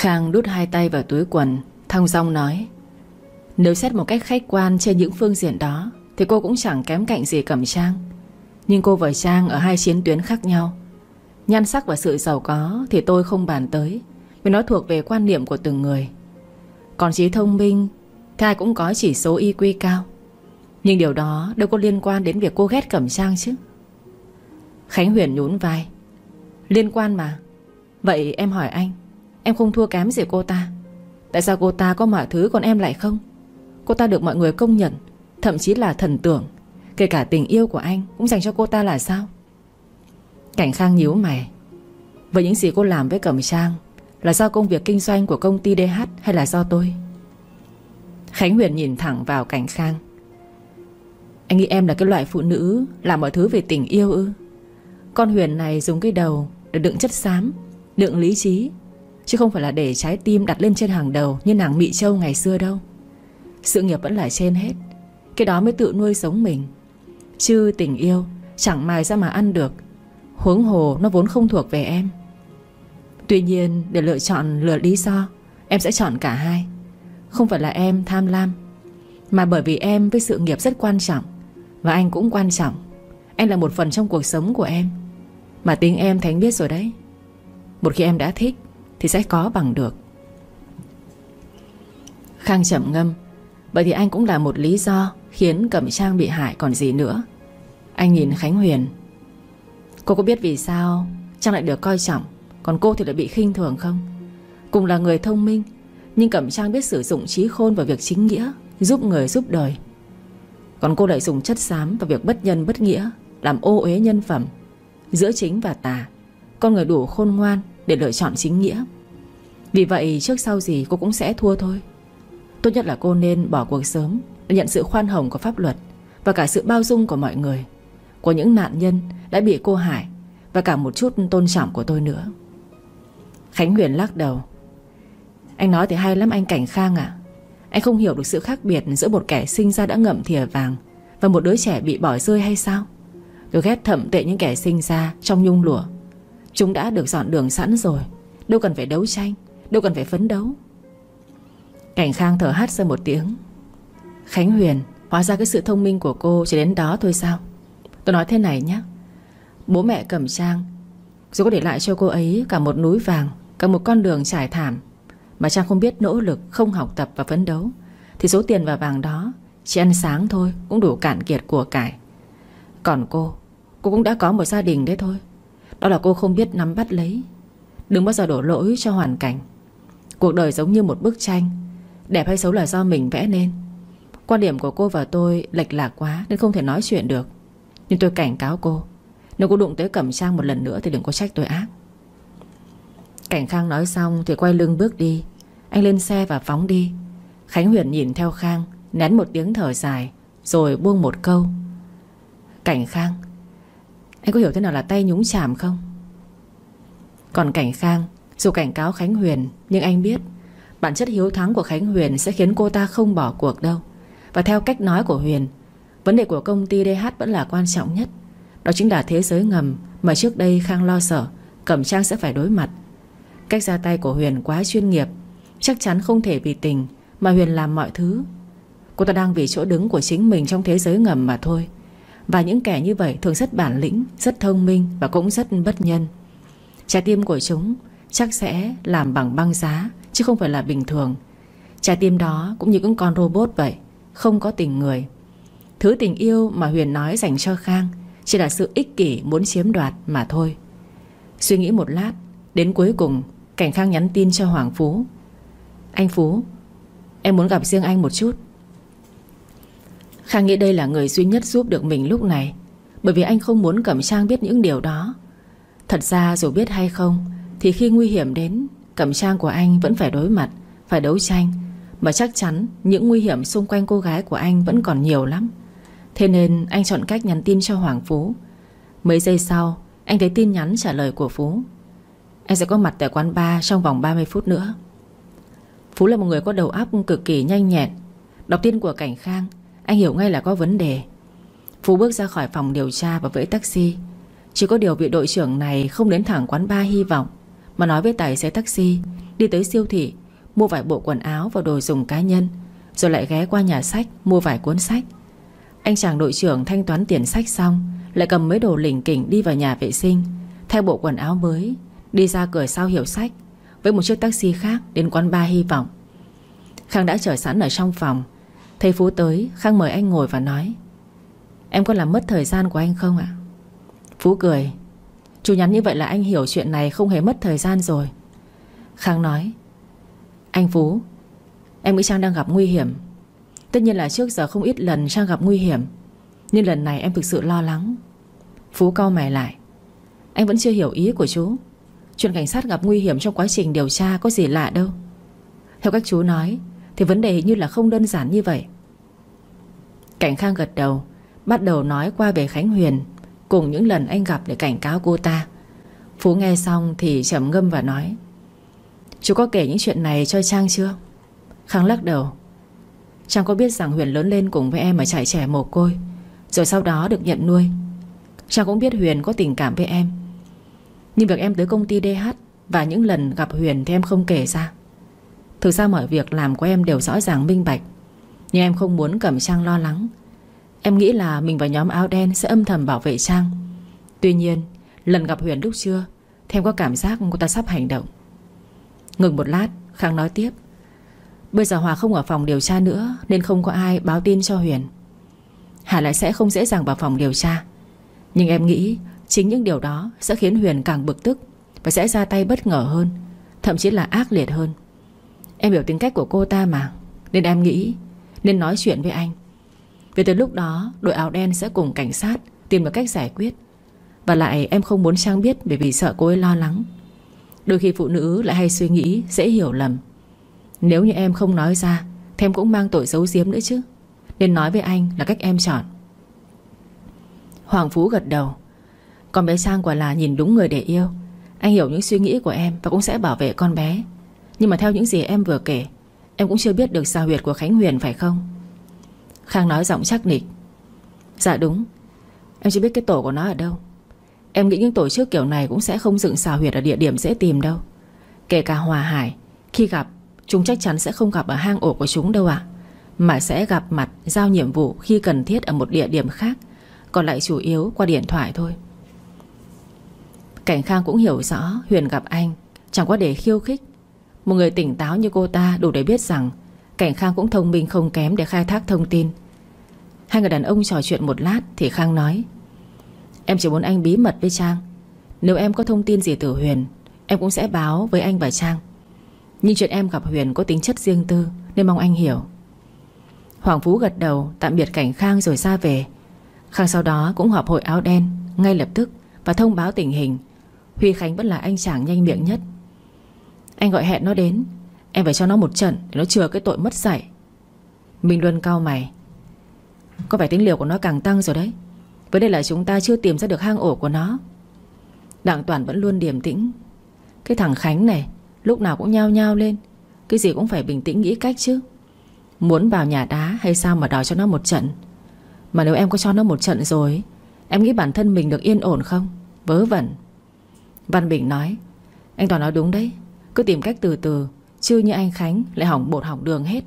Khang đút hai tay vào túi quần, thong dong nói: Nếu xét một cách khách quan trên những phương diện đó thì cô cũng chẳng kém cạnh gì Cẩm Trang. Nhưng cô và Trang ở hai chiến tuyến khác nhau. Nhan sắc và sự giàu có thì tôi không bàn tới, vì nó thuộc về quan niệm của từng người. Còn trí thông minh thì ai cũng có chỉ số IQ cao. Nhưng điều đó đâu có liên quan đến việc cô ghét Cẩm Trang chứ. Khánh Huyền nhún vai: Liên quan mà. Vậy em hỏi anh, em không thua kém gì cô ta. Tại sao cô ta có mọi thứ còn em lại không? Cô ta được mọi người công nhận, thậm chí là thần tượng. Kể cả tình yêu của anh cũng dành cho cô ta là sao? Cảnh Khang nhíu mày: Vậy những gì cô làm với Cẩm Trang là do công việc kinh doanh của công ty DH hay là do tôi? Khánh Huyền nhìn thẳng vào Cảnh Khang: Anh nghĩ em là cái loại phụ nữ làm mọi thứ vì tình yêu ư? Con Huyền này dùng cái đầu để đựng chất xám, đựng lý trí, chứ không phải là để trái tim đặt lên trên hàng đầu như nàng Mị Châu ngày xưa đâu. Sự nghiệp vẫn là trên hết, cái đó mới tự nuôi sống mình. Chứ tình yêu chẳng mài ra mà ăn được. Huống hồ nó vốn không thuộc về em. Tuy nhiên để lựa chọn lý do, em sẽ chọn cả hai. Không phải là em tham lam, mà bởi vì em với sự nghiệp rất quan trọng, và anh cũng quan trọng. Anh là một phần trong cuộc sống của em. Mà tính em thì anh biết rồi đấy. Một khi em đã thích thì sẽ có bằng được. Khang trầm ngâm: Vậy thì anh cũng là một lý do khiến Cẩm Trang bị hại còn gì nữa. Anh nhìn Khánh Huyền: Cô có biết vì sao Trang lại được coi trọng, còn cô thì lại bị khinh thường không? Cùng là người thông minh, nhưng Cẩm Trang biết sử dụng trí khôn vào việc chính nghĩa, giúp người giúp đời. Còn cô lại dùng chất xám vào việc bất nhân bất nghĩa, làm ô uế nhân phẩm. Giữa chính và tà, con người đủ khôn ngoan để lựa chọn chính nghĩa. Vì vậy trước sau gì cô cũng sẽ thua thôi. Tốt nhất là cô nên bỏ cuộc sớm, để nhận sự khoan hồng của pháp luật và cả sự bao dung của mọi người, của những nạn nhân đã bị cô hại, và cả một chút tôn trọng của tôi nữa. Khánh Huyền lắc đầu: Anh nói thì hay lắm anh Cảnh Khang ạ. Anh không hiểu được sự khác biệt giữa một kẻ sinh ra đã ngậm thìa vàng và một đứa trẻ bị bỏ rơi hay sao? Tôi ghét thậm tệ những kẻ sinh ra trong nhung lụa. Chúng đã được dọn đường sẵn rồi, đâu cần phải đấu tranh, đâu cần phải phấn đấu. Cảnh Khang thở hắt ra một tiếng: Khánh Huyền, hóa ra cái sự thông minh của cô chỉ đến đó thôi sao? Tôi nói thế này nhé, bố mẹ Cẩm Trang dù có để lại cho cô ấy cả một núi vàng, cả một con đường trải thảm, mà Trang không biết nỗ lực, không học tập và phấn đấu, thì số tiền và vàng đó chỉ ăn sáng thôi cũng đủ cạn kiệt của cải. Còn cô cũng đã có một gia đình đấy thôi. Đó là cô không biết nắm bắt lấy. Đừng bao giờ đổ lỗi cho hoàn cảnh. Cuộc đời giống như một bức tranh, đẹp hay xấu là do mình vẽ nên. Quan điểm của cô và tôi lệch lạc quá nên không thể nói chuyện được. Nhưng tôi cảnh cáo cô, nếu cô đụng tới Cẩm Trang một lần nữa thì đừng có trách tôi ác. Cảnh Khang nói xong thì quay lưng bước đi. Anh lên xe và phóng đi. Khánh Huyền nhìn theo Khang, nén một tiếng thở dài, rồi buông một câu: Cảnh Khang, anh có hiểu thế nào là tay nhúng chàm không? Còn Cảnh Khang dù cảnh cáo Khánh Huyền, nhưng anh biết bản chất hiếu thắng của Khánh Huyền sẽ khiến cô ta không bỏ cuộc đâu. Và theo cách nói của Huyền, vấn đề của công ty DH vẫn là quan trọng nhất. Đó chính là thế giới ngầm mà trước đây Khang lo sợ Cẩm Trang sẽ phải đối mặt. Cách ra tay của Huyền quá chuyên nghiệp. Chắc chắn không thể vì tình mà Huyền làm mọi thứ. Cô ta đang vì chỗ đứng của chính mình trong thế giới ngầm mà thôi. Và những kẻ như vậy thường rất bản lĩnh, rất thông minh và cũng rất bất nhân. Trái tim của chúng chắc sẽ làm bằng băng giá, chứ không phải là bình thường. Trái tim đó cũng như những con robot vậy, không có tình người. Thứ tình yêu mà Huyền nói dành cho Khang chỉ là sự ích kỷ muốn chiếm đoạt mà thôi. Suy nghĩ một lát, đến cuối cùng Cảnh Khang nhắn tin cho Hoàng Phú: Anh Phú, em muốn gặp riêng anh một chút. Khang nghĩ đây là người duy nhất giúp được mình lúc này, bởi vì anh không muốn Cẩm Trang biết những điều đó. Thật ra dù biết hay không thì khi nguy hiểm đến, Cẩm Trang của anh vẫn phải đối mặt, phải đấu tranh. Mà chắc chắn những nguy hiểm xung quanh cô gái của anh vẫn còn nhiều lắm. Thế nên anh chọn cách nhắn tin cho Hoàng Phú. Mấy giây sau anh thấy tin nhắn trả lời của Phú: Anh sẽ có mặt tại quán bar trong vòng 30 phút nữa. Phú là một người có đầu óc cực kỳ nhanh nhẹn. Đọc tin của Cảnh Khang, anh hiểu ngay là có vấn đề. Phú bước ra khỏi phòng điều tra và vẫy taxi. Chỉ có điều vị đội trưởng này không đến thẳng quán bar hy vọng, mà nói với tài xế taxi đi tới siêu thị mua vài bộ quần áo và đồ dùng cá nhân, rồi lại ghé qua nhà sách mua vài cuốn sách. Anh chàng đội trưởng thanh toán tiền sách xong, lại cầm mấy đồ lỉnh kỉnh đi vào nhà vệ sinh, thay bộ quần áo mới, đi ra cửa sau hiệu sách với một chiếc taxi khác đến quán bar Hy Vọng. Khang đã chờ sẵn ở trong phòng. Thấy Phú tới, Khang mời anh ngồi và nói: "Em có làm mất thời gian của anh không ạ?" Phú cười: "Chú nhắn như vậy là anh hiểu chuyện này không hề mất thời gian rồi." Khang nói: "Anh Phú, em nghĩ Trang đang gặp nguy hiểm. Tất nhiên là trước giờ không ít lần Trang gặp nguy hiểm, nhưng lần này em thực sự lo lắng." Phú cau mày lại: "Anh vẫn chưa hiểu ý của chú. Chuyện cảnh sát gặp nguy hiểm trong quá trình điều tra có gì lạ đâu. Theo cách chú nói thì vấn đề hình như là không đơn giản như vậy." Cảnh Khang gật đầu, bắt đầu nói qua về Khánh Huyền cùng những lần anh gặp để cảnh cáo cô ta. Phú nghe xong thì trầm ngâm và nói: "Chú có kể những chuyện này cho Trang chưa?" Khang lắc đầu: "Trang có biết rằng Huyền lớn lên cùng với em ở trại trẻ mồ côi, rồi sau đó được nhận nuôi. Trang cũng biết Huyền có tình cảm với em, nhưng việc em tới công ty DH và những lần gặp Huyền thì em không kể ra. Thực ra mọi việc làm của em đều rõ ràng minh bạch, nhưng em không muốn Cẩm Trang lo lắng. Em nghĩ là mình và nhóm áo đen sẽ âm thầm bảo vệ Trang. Tuy nhiên lần gặp Huyền lúc trưa thì em có cảm giác cô ta sắp hành động." Ngừng một lát, Khang nói tiếp: "Bây giờ Hòa không ở phòng điều tra nữa, nên không có ai báo tin cho Huyền. Hà lại sẽ không dễ dàng vào phòng điều tra. Nhưng em nghĩ chính những điều đó sẽ khiến Huyền càng bực tức và sẽ ra tay bất ngờ hơn, thậm chí là ác liệt hơn. Em hiểu tính cách của cô ta mà, nên em nghĩ nên nói chuyện với anh. Vì từ lúc đó đội áo đen sẽ cùng cảnh sát tìm một cách giải quyết. Và lại em không muốn Trang biết, bởi vì sợ cô ấy lo lắng. Đôi khi phụ nữ lại hay suy nghĩ, dễ hiểu lầm. Nếu như em không nói ra thì em cũng mang tội giấu giếm nữa chứ. Nên nói với anh là cách em chọn." Hoàng Phú gật đầu: "Con bé Trang quả là nhìn đúng người để yêu. Anh hiểu những suy nghĩ của em và cũng sẽ bảo vệ con bé. Nhưng mà theo những gì em vừa kể, em cũng chưa biết được xào huyệt của Khánh Huyền phải không?" Khang nói giọng chắc nịch: "Dạ đúng. Em chưa biết cái tổ của nó ở đâu. Em nghĩ những tổ chức kiểu này cũng sẽ không dựng xào huyệt ở địa điểm dễ tìm đâu. Kể cả Hòa Hải, khi gặp chúng chắc chắn sẽ không gặp ở hang ổ của chúng đâu ạ, mà sẽ gặp mặt, giao nhiệm vụ khi cần thiết ở một địa điểm khác, còn lại chủ yếu qua điện thoại thôi." Cảnh Khang cũng hiểu rõ Huyền gặp anh chẳng qua để khiêu khích. Một người tỉnh táo như cô ta đủ để biết rằng Cảnh Khang cũng thông minh không kém để khai thác thông tin. Hai người đàn ông trò chuyện một lát thì Khang nói: "Em chỉ muốn anh bí mật với Trang. Nếu em có thông tin gì từ Huyền, em cũng sẽ báo với anh và Trang. Nhưng chuyện em gặp Huyền có tính chất riêng tư, nên mong anh hiểu." Hoàng Phú gật đầu tạm biệt Cảnh Khang rồi ra về. Khang sau đó cũng họp hội áo đen ngay lập tức và thông báo tình hình. Huy Khánh vẫn là anh chàng nhanh miệng nhất: "Anh gọi hẹn nó đến, em phải cho nó một trận để nó chừa cái tội mất dạy." Minh Luân cau mày: "Có vẻ tính liều của nó càng tăng rồi đấy. Vấn đề là chúng ta chưa tìm ra được hang ổ của nó." Đặng Toàn vẫn luôn điềm tĩnh: "Cái thằng Khánh này lúc nào cũng nhao nhao lên, cái gì cũng phải bình tĩnh nghĩ cách chứ. Muốn vào nhà đá hay sao mà đòi cho nó một trận. Mà nếu em có cho nó một trận rồi, em nghĩ bản thân mình được yên ổn không? Vớ vẩn." Văn Bình nói: "Anh Toàn nói đúng đấy. Cứ tìm cách từ từ, chứ như anh Khánh lại hỏng bột hỏng đường hết."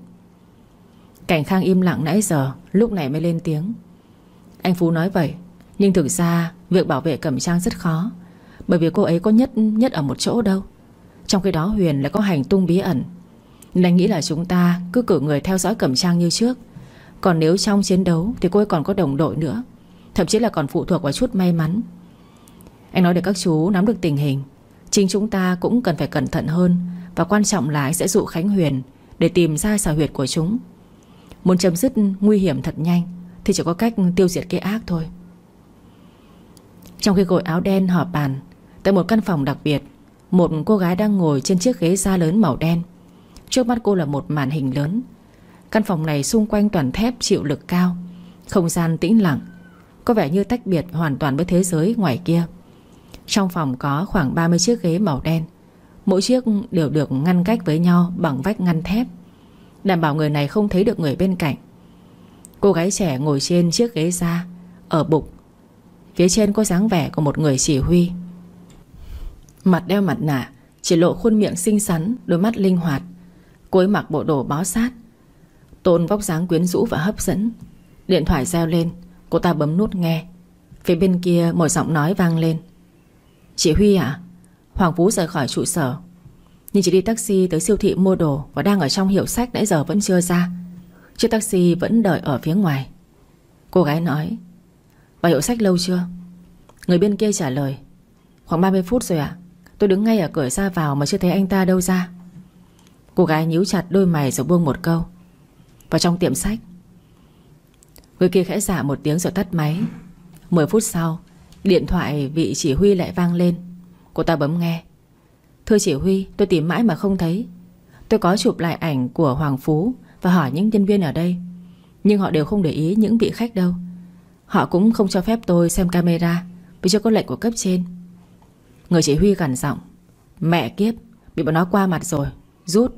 Cảnh Khang im lặng nãy giờ, lúc này mới lên tiếng: "Anh Phú nói vậy, nhưng thực ra việc bảo vệ Cẩm Trang rất khó. Bởi vì cô ấy có nhất ở một chỗ đâu. Trong khi đó Huyền lại có hành tung bí ẩn. Nên anh nghĩ là chúng ta cứ cử người theo dõi Cẩm Trang như trước. Còn nếu trong chiến đấu thì cô ấy còn có đồng đội nữa, thậm chí là còn phụ thuộc vào chút may mắn. Anh nói để các chú nắm được tình hình. Chính chúng ta cũng cần phải cẩn thận hơn. Và quan trọng là anh sẽ dụ Khánh Huyền để tìm ra xào huyệt của chúng. Muốn chấm dứt nguy hiểm thật nhanh thì chỉ có cách tiêu diệt cái ác thôi." Trong khi hội áo đen họp bàn tại một căn phòng đặc biệt, một cô gái đang ngồi trên chiếc ghế da lớn màu đen. Trước mắt cô là một màn hình lớn. Căn phòng này xung quanh toàn thép chịu lực cao, không gian tĩnh lặng, có vẻ như tách biệt hoàn toàn với thế giới ngoài kia. Trong phòng có khoảng 30 chiếc ghế màu đen. Mỗi chiếc đều được ngăn cách với nhau bằng vách ngăn thép, đảm bảo người này không thấy được người bên cạnh. Cô gái trẻ ngồi trên chiếc ghế da, ở bục phía trên có dáng vẻ của một người chỉ huy. Mặt đeo mặt nạ, chỉ lộ khuôn miệng xinh xắn, đôi mắt linh hoạt. Cô ấy mặc bộ đồ bó sát, tôn vóc dáng quyến rũ và hấp dẫn. Điện thoại reo lên, cô ta bấm nút nghe. Phía bên kia một giọng nói vang lên. Chị Huy ạ? Hoàng Phú rời khỏi trụ sở, nhưng chị đi taxi tới siêu thị mua đồ và đang ở trong hiệu sách nãy giờ vẫn chưa ra. Chiếc taxi vẫn đợi ở phía ngoài. Cô gái nói. Vào hiệu sách lâu chưa? Người bên kia trả lời. Khoảng 30 phút rồi ạ. Tôi đứng ngay ở cửa ra vào mà chưa thấy anh ta đâu ra. Cô gái nhíu chặt đôi mày rồi buông một câu. Vào trong tiệm sách. Người kia khẽ dạ một tiếng rồi tắt máy. 10 phút sau, điện thoại vị chỉ huy lại vang lên. Cô ta bấm nghe. Thưa chỉ huy, tôi tìm mãi mà không thấy. Tôi có chụp lại ảnh của Hoàng Phú và hỏi những nhân viên ở đây, nhưng họ đều không để ý những vị khách đâu. Họ cũng không cho phép tôi xem camera vì chưa có lệnh của cấp trên. Người chỉ huy gằn giọng. Mẹ kiếp, bị bọn nó qua mặt rồi, rút.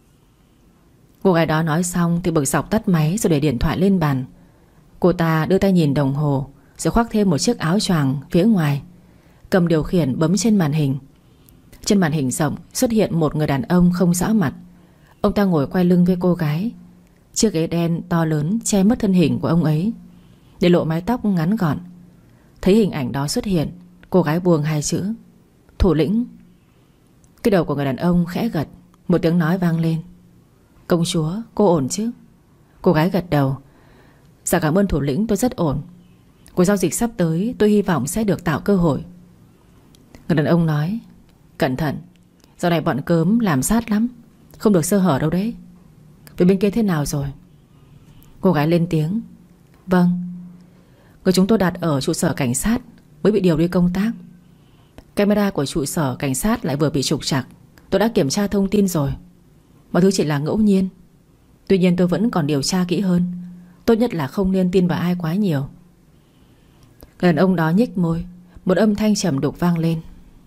Cô gái đó nói xong thì bực dọc tắt máy rồi để điện thoại lên bàn. Cô ta đưa tay nhìn đồng hồ rồi khoác thêm một chiếc áo choàng phía ngoài, cầm điều khiển bấm trên màn hình. Trên màn hình rộng xuất hiện một người đàn ông không rõ mặt. Ông ta ngồi quay lưng với cô gái. Chiếc ghế đen to lớn che mất thân hình của ông ấy, để lộ mái tóc ngắn gọn. Thấy hình ảnh đó xuất hiện, cô gái buông hai chữ thủ lĩnh. Cái đầu của người đàn ông khẽ gật. Một tiếng nói vang lên. Công chúa, cô ổn chứ? Cô gái gật đầu. Dạ cảm ơn thủ lĩnh, tôi rất ổn. Cuộc giao dịch sắp tới tôi hy vọng sẽ được tạo cơ hội. Người đàn ông nói. Cẩn thận, dạo này bọn cớm làm sát lắm, không được sơ hở đâu đấy. Về bên kia thế nào rồi? Cô gái lên tiếng. Vâng, người chúng tôi đặt ở trụ sở cảnh sát mới bị điều đi công tác. Camera của trụ sở cảnh sát lại vừa bị trục trặc. Tôi đã kiểm tra thông tin rồi. Mọi thứ chỉ là ngẫu nhiên. Tuy nhiên tôi vẫn còn điều tra kỹ hơn. Tốt nhất là không nên tin vào ai quá nhiều. Người đàn ông đó nhếch môi. Một âm thanh trầm đục vang lên.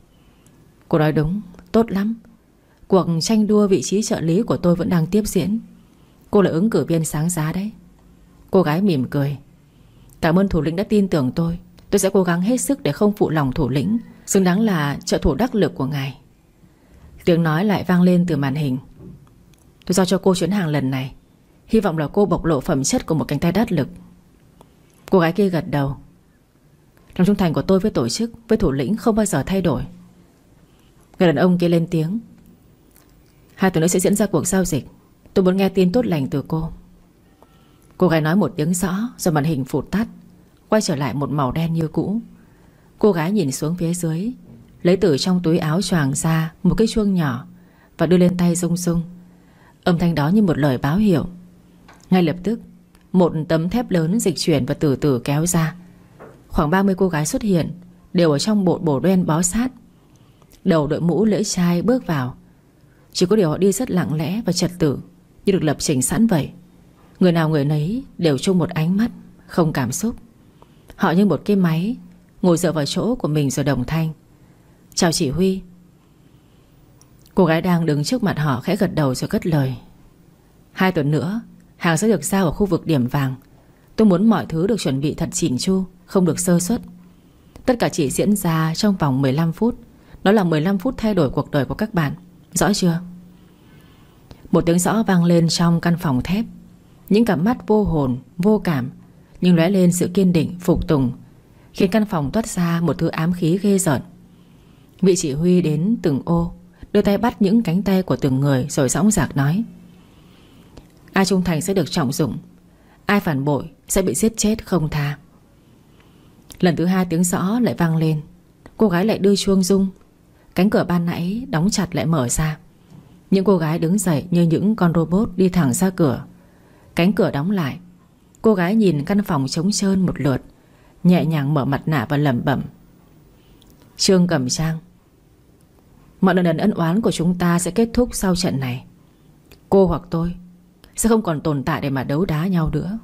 Cô nói đúng, tốt lắm. Cuộc tranh đua vị trí trợ lý của tôi vẫn đang tiếp diễn. Cô là ứng cử viên sáng giá đấy. Cô gái mỉm cười. Cảm ơn thủ lĩnh đã tin tưởng tôi. Tôi sẽ cố gắng hết sức để không phụ lòng thủ lĩnh, xứng đáng là trợ thủ đắc lực của ngài. Tiếng nói lại vang lên từ màn hình. Tôi giao cho cô chuyến hàng lần này, hy vọng là cô bộc lộ phẩm chất của một cánh tay đắc lực. Cô gái kia gật đầu. Lòng trung thành của tôi với tổ chức, với thủ lĩnh không bao giờ thay đổi. Người đàn ông kia lên tiếng. 2 tuần nữa sẽ diễn ra cuộc giao dịch. Tôi muốn nghe tin tốt lành từ cô. Cô gái nói một tiếng rõ rồi màn hình phụt tắt, quay trở lại một màu đen như cũ. Cô gái nhìn xuống phía dưới, lấy từ trong túi áo choàng ra một cái chuông nhỏ và đưa lên tay rung rung. Âm thanh đó như một lời báo hiệu. Ngay lập tức, một tấm thép lớn dịch chuyển và từ từ kéo ra. Khoảng 30 cô gái xuất hiện, đều ở trong bộ đồ đen bó sát. Đầu đội mũ lưỡi chai bước vào. Chỉ có điều họ đi rất lặng lẽ và trật tự, như được lập trình sẵn vậy. Người nào người nấy đều chung một ánh mắt, không cảm xúc. Họ như một cái máy, ngồi dựa vào chỗ của mình rồi đồng thanh. Chào chỉ huy. Cô gái đang đứng trước mặt họ khẽ gật đầu rồi cất lời. 2 tuần nữa hàng sẽ được giao ở khu vực điểm vàng. Tôi muốn mọi thứ được chuẩn bị thật chỉn chu, không được sơ suất. Tất cả chỉ diễn ra trong vòng 15 phút. Đó là 15 phút thay đổi cuộc đời của các bạn. Rõ chưa? Một tiếng rõ vang lên trong căn phòng thép. Những cặp mắt vô hồn, vô cảm, nhưng lóe lên sự kiên định, phục tùng, khiến căn phòng toát ra một thứ ám khí ghê rợn. Vị chỉ huy đến từng ô, đưa tay bắt những cánh tay của từng người rồi dõng dạc nói. Ai trung thành sẽ được trọng dụng, ai phản bội sẽ bị giết chết không tha. Lần thứ 2 tiếng rõ lại vang lên. Cô gái lại đưa chuông rung. Cánh cửa ban nãy đóng chặt lại mở ra. Những cô gái đứng dậy như những con robot đi thẳng ra cửa. Cánh cửa đóng lại. Cô gái nhìn căn phòng trống trơn một lượt, nhẹ nhàng mở mặt nạ và lẩm bẩm. Trương Cẩm Trang, mọi nợ nần ân oán của chúng ta sẽ kết thúc sau trận này. Cô hoặc tôi sẽ không còn tồn tại để mà đấu đá nhau nữa.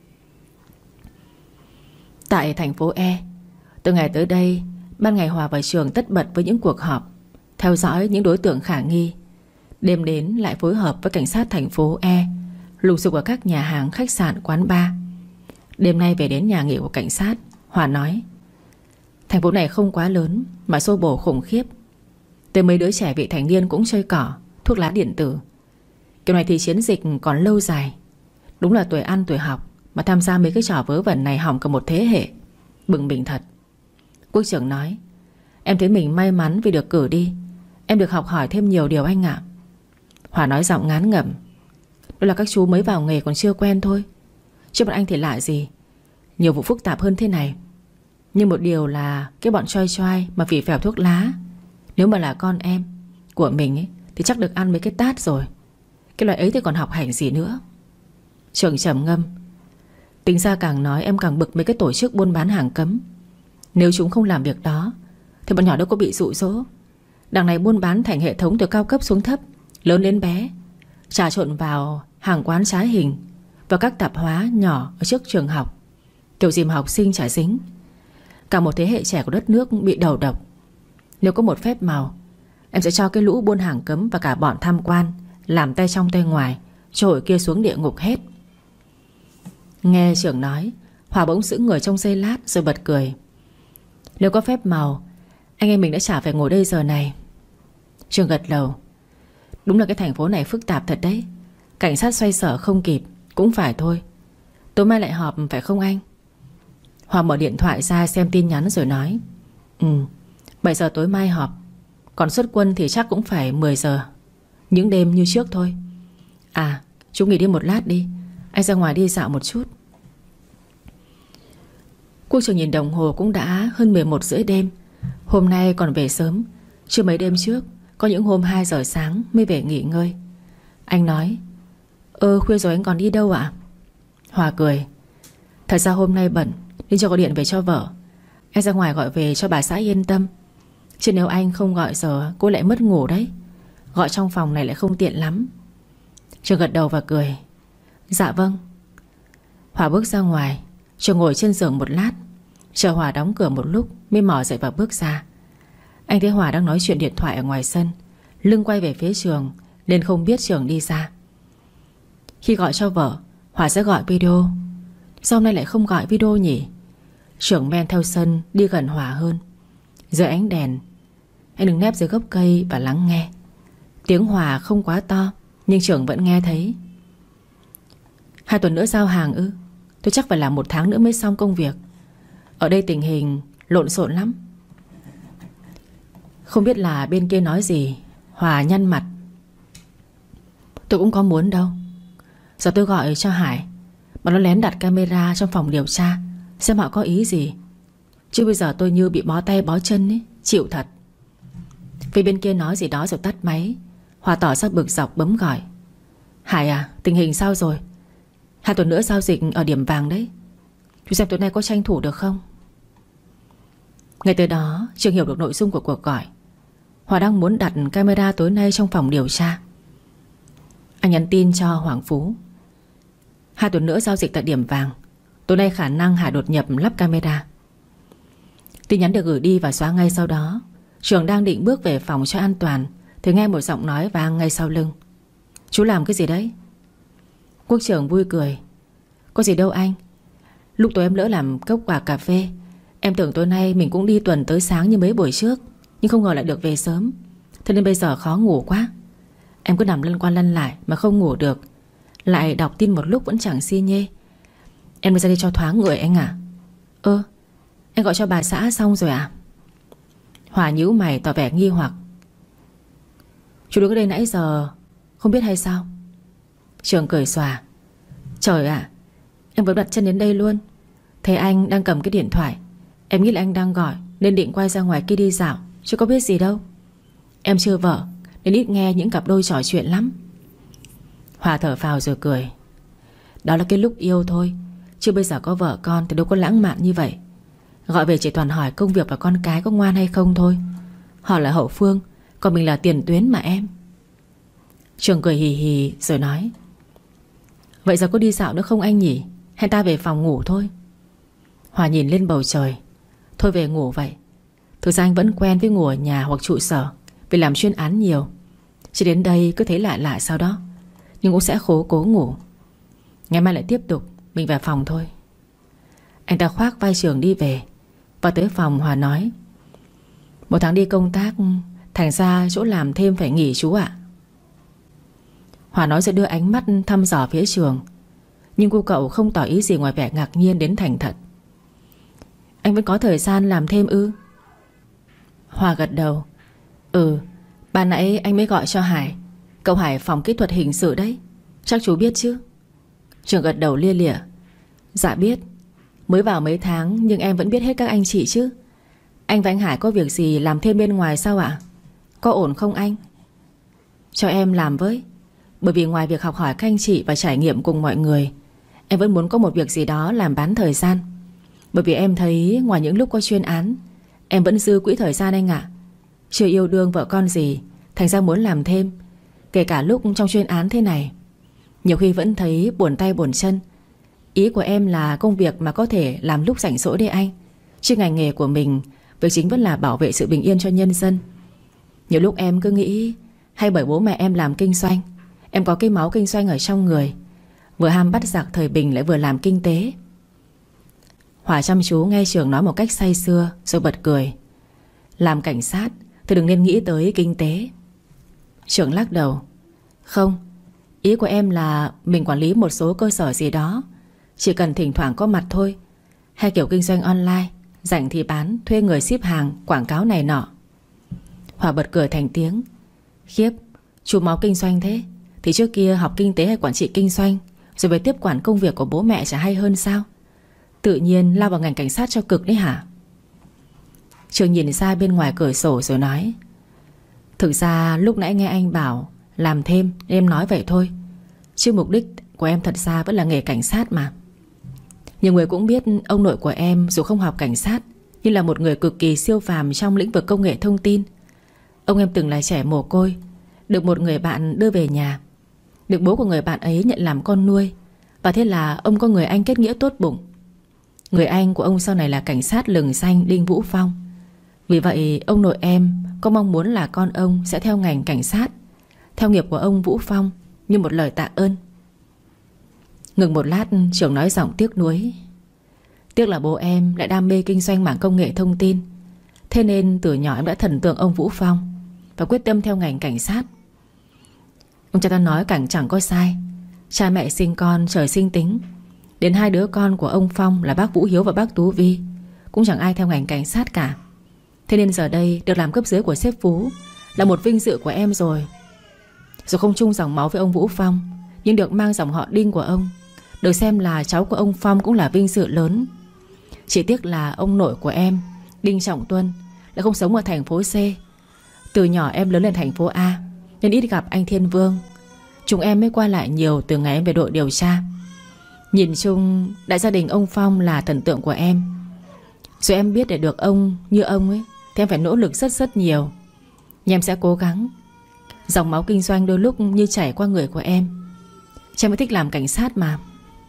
Tại thành phố E, từ ngày tới đây, ban ngày Hòa và Trường tất bật với những cuộc họp, theo dõi những đối tượng khả nghi. Đêm đến lại phối hợp với cảnh sát thành phố E, lùng sục ở các nhà hàng, khách sạn, quán bar. Đêm nay về đến nhà nghỉ của cảnh sát, Hòa nói. Thành phố này không quá lớn mà xô bồ khủng khiếp. Tới mấy đứa trẻ vị thành niên cũng chơi cỏ, thuốc lá điện tử. Kiểu này thì chiến dịch còn lâu dài. Đúng là tuổi ăn tuổi học mà tham gia mấy cái trò vớ vẩn này hỏng cả một thế hệ. Bực mình thật. Quốc trưởng nói: Em thấy mình may mắn vì được cử đi. Em được học hỏi thêm nhiều điều anh ạ. Hòa nói giọng ngán ngẩm: Đó là các chú mới vào nghề còn chưa quen thôi, chứ bọn anh thì lạ gì. Nhiều vụ phức tạp hơn thế này. Nhưng một điều là cái bọn choi choai mà phỉ phèo thuốc lá, nếu mà là con em của mình ấy, thì chắc được ăn mấy cái tát rồi. Cái loại ấy thì còn học hành gì nữa. Trường trầm ngâm: Tính ra càng nói em càng bực mấy cái tổ chức buôn bán hàng cấm. Nếu chúng không làm việc đó thì bọn nhỏ đâu có bị dụ dỗ. Đằng này buôn bán thành hệ thống từ cao cấp xuống thấp, lớn đến bé, trà trộn vào hàng quán trá hình, và các tạp hóa nhỏ ở trước trường học, kiểu gì mà học sinh chả dính. Cả một thế hệ trẻ của đất nước bị đầu độc. Nếu có một phép màu, em sẽ cho cái lũ buôn hàng cấm và cả bọn tham quan làm tay trong tay ngoài, cho hội kia xuống địa ngục hết. Nghe trưởng nói, Hòa bỗng sững người trong giây lát rồi bật cười. Nếu có phép màu, anh em mình đã chả phải ngồi đây giờ này. Trường gật đầu. Đúng là cái thành phố này phức tạp thật đấy. Cảnh sát xoay sở không kịp cũng phải thôi. Tối mai lại họp phải không anh? Hòa mở điện thoại ra xem tin nhắn rồi nói: 7 giờ tối mai họp. Còn xuất quân thì chắc cũng phải 10 giờ, những đêm như trước thôi. À, chú nghỉ đi một lát đi, anh ra ngoài đi dạo một chút. Quốc trưởng nhìn đồng hồ cũng đã hơn 11 rưỡi đêm. Hôm nay còn về sớm, chứ mấy đêm trước có những hôm 2 giờ sáng mới về nghỉ ngơi. Anh nói: Khuya rồi anh còn đi đâu ạ? Hòa cười: Thật ra hôm nay bận nên cho gọi điện về cho vợ. Anh ra ngoài gọi về cho bà xã yên tâm. Chứ nếu anh không gọi giờ cô lại mất ngủ đấy. Gọi trong phòng này lại không tiện lắm. Trường gật đầu và cười: Dạ vâng. Hòa bước ra ngoài. Trường ngồi trên giường một lát, chờ Hòa đóng cửa một lúc mới mò dậy và bước ra. Anh thấy Hòa đang nói chuyện điện thoại ở ngoài sân, lưng quay về phía Trường nên không biết Trường đi ra. Khi gọi cho vợ, Hòa sẽ gọi video. Sao hôm nay lại không gọi video nhỉ? Trường men theo sân đi gần Hòa hơn. Dưới ánh đèn, anh đứng nép dưới gốc cây và lắng nghe. Tiếng Hòa không quá to, nhưng Trường vẫn nghe thấy. 2 tuần nữa giao hàng ư? Tôi chắc phải làm 1 tháng nữa mới xong công việc. Ở đây tình hình lộn xộn lắm. Không biết là bên kia nói gì. Hòa nhăn mặt: Tôi cũng có muốn đâu. Giờ tôi gọi cho Hải, mà nó lén đặt camera trong phòng điều tra, xem họ có ý gì. Chứ bây giờ tôi như bị bó tay bó chân ấy. Chịu thật. Vì bên kia nói gì đó rồi tắt máy. Hòa tỏ ra bực dọc bấm gọi: Hải à, tình hình sao rồi? 2 tuần nữa giao dịch ở điểm vàng đấy. Chú xem tối nay có tranh thủ được không? Ngay từ đó Trường hiểu được nội dung của cuộc gọi. Hòa đang muốn đặt camera tối nay trong phòng điều tra. Anh nhắn tin cho Hoàng Phú: 2 tuần nữa giao dịch tại điểm vàng. Tối nay khả năng Hải đột nhập lắp camera. Tin nhắn được gửi đi và xóa ngay sau đó. Trường đang định bước về phòng cho an toàn thì nghe một giọng nói vang ngay sau lưng: Chú làm cái gì đấy? Quốc trưởng vui cười: Có gì đâu anh. Lúc tối em lỡ làm cốc quà cà phê. Em tưởng tối nay mình cũng đi tuần tới sáng như mấy buổi trước, nhưng không ngờ lại được về sớm. Thế nên bây giờ khó ngủ quá. Em cứ nằm lăn qua lăn lại mà không ngủ được. Lại đọc tin một lúc vẫn chẳng si nhê. Em mới ra đi cho thoáng người anh à? Anh gọi cho bà xã xong rồi à? Hòa nhíu mày tỏ vẻ nghi hoặc: Chú đứng ở đây nãy giờ không biết hay sao? Trường cười xòa: Trời ạ, em vừa đặt chân đến đây luôn. Thấy anh đang cầm cái điện thoại, em nghĩ là anh đang gọi nên định quay ra ngoài kia đi dạo, chứ có biết gì đâu. Em chưa vợ nên ít nghe những cặp đôi trò chuyện lắm. Hòa thở phào rồi cười: Đó là cái lúc yêu thôi, chứ bây giờ có vợ con thì đâu có lãng mạn như vậy. Gọi về chỉ toàn hỏi công việc và con cái có ngoan hay không thôi. Họ là hậu phương, còn mình là tiền tuyến mà em. Trường cười hì hì rồi nói: Vậy giờ có đi dạo nữa không anh nhỉ? Hay ta về phòng ngủ thôi? Hòa nhìn lên bầu trời: Thôi về ngủ vậy. Thực ra anh vẫn quen với ngủ ở nhà hoặc trụ sở, vì làm chuyên án nhiều. Chỉ đến đây cứ thấy lạ lạ sau đó, nhưng cũng sẽ cố ngủ. Ngày mai lại tiếp tục, mình về phòng thôi. Anh ta khoác vai Trường đi về. Và tới phòng Hòa nói: 1 tháng đi công tác, Thành ra chỗ làm thêm phải nghỉ chú ạ. Hòa nói rồi đưa ánh mắt thăm dò phía Trường. Nhưng cô cậu không tỏ ý gì ngoài vẻ ngạc nhiên đến thành thật. Anh vẫn có thời gian làm thêm ư? Hòa gật đầu. Ừ, ban nãy anh mới gọi cho Hải. Cậu Hải phòng kỹ thuật hình sự đấy, chắc chú biết chứ? Trường gật đầu lia lịa. Dạ biết. Mới vào mấy tháng nhưng em vẫn biết hết các anh chị chứ. Anh và anh Hải có việc gì làm thêm bên ngoài sao ạ? Có ổn không anh? Cho em làm với. Bởi vì ngoài việc học hỏi các anh chị và trải nghiệm cùng mọi người, em vẫn muốn có một việc gì đó làm bán thời gian. Bởi vì em thấy ngoài những lúc có chuyên án, em vẫn dư quỹ thời gian anh ạ. Chưa yêu đương vợ con gì, thành ra muốn làm thêm. Kể cả lúc trong chuyên án thế này, nhiều khi vẫn thấy buồn tay buồn chân. Ý của em là công việc mà có thể làm lúc rảnh rỗi đấy anh. Chứ ngành nghề của mình, việc chính vẫn là bảo vệ sự bình yên cho nhân dân. Nhiều lúc em cứ nghĩ hay bởi bố mẹ em làm kinh doanh, em có cái máu kinh doanh ở trong người, vừa ham bắt giặc thời bình lại vừa làm kinh tế. Hòa chăm chú nghe Trường nói một cách say sưa rồi bật cười. Làm cảnh sát thì đừng nên nghĩ tới kinh tế. Trường lắc đầu. Không, ý của em là mình quản lý một số cơ sở gì đó, chỉ cần thỉnh thoảng có mặt thôi. Hay kiểu kinh doanh online, rảnh thì bán, thuê người ship hàng, quảng cáo này nọ. Hòa bật cười thành tiếng. Khiếp, chú máu kinh doanh thế. Thì trước kia học kinh tế hay quản trị kinh doanh, rồi về tiếp quản công việc của bố mẹ chả hay hơn sao? Tự nhiên lao vào ngành cảnh sát cho cực đấy hả? Trường nhìn ra bên ngoài cửa sổ rồi nói. Thực ra lúc nãy nghe anh bảo làm thêm nên em nói vậy thôi, chứ mục đích của em thật ra vẫn là nghề cảnh sát mà. Nhiều người cũng biết ông nội của em dù không học cảnh sát nhưng là một người cực kỳ siêu phàm trong lĩnh vực công nghệ thông tin. Ông em từng là trẻ mồ côi, được một người bạn đưa về nhà, được bố của người bạn ấy nhận làm con nuôi. Và thế là ông có người anh kết nghĩa tốt bụng. Người anh của ông sau này là cảnh sát lừng danh Đinh Vũ Phong. Vì vậy ông nội em có mong muốn là con ông sẽ theo ngành cảnh sát, theo nghiệp của ông Vũ Phong, như một lời tạ ơn. Ngừng một lát, Trường nói giọng tiếc nuối. Tiếc là bố em lại đam mê kinh doanh mảng công nghệ thông tin, thế nên từ nhỏ em đã thần tượng ông Vũ Phong và quyết tâm theo ngành cảnh sát. Ông cha ta nói càng chẳng có sai. Cha mẹ sinh con trời sinh tính. Đến hai đứa con của ông Phong là bác Vũ Hiếu và bác Tú Vi cũng chẳng ai theo ngành cảnh sát cả. Thế nên giờ đây được làm cấp dưới của sếp Phú là một vinh dự của em rồi. Dù không chung dòng máu với ông Vũ Phong, nhưng được mang dòng họ Đinh của ông, được xem là cháu của ông Phong cũng là vinh dự lớn. Chỉ tiếc là ông nội của em, Đinh Trọng Tuân, lại không sống ở thành phố C. Từ nhỏ em lớn lên thành phố A nên ít gặp anh Thiên Vương. Chúng em mới qua lại nhiều từ ngày em về đội điều tra. Nhìn chung đại gia đình ông Phong là thần tượng của em. Rồi em biết để được ông như ông ấy thì em phải nỗ lực rất rất nhiều. Nhưng em sẽ cố gắng. Dòng máu kinh doanh đôi lúc như chảy qua người của em. Em mới thích làm cảnh sát mà.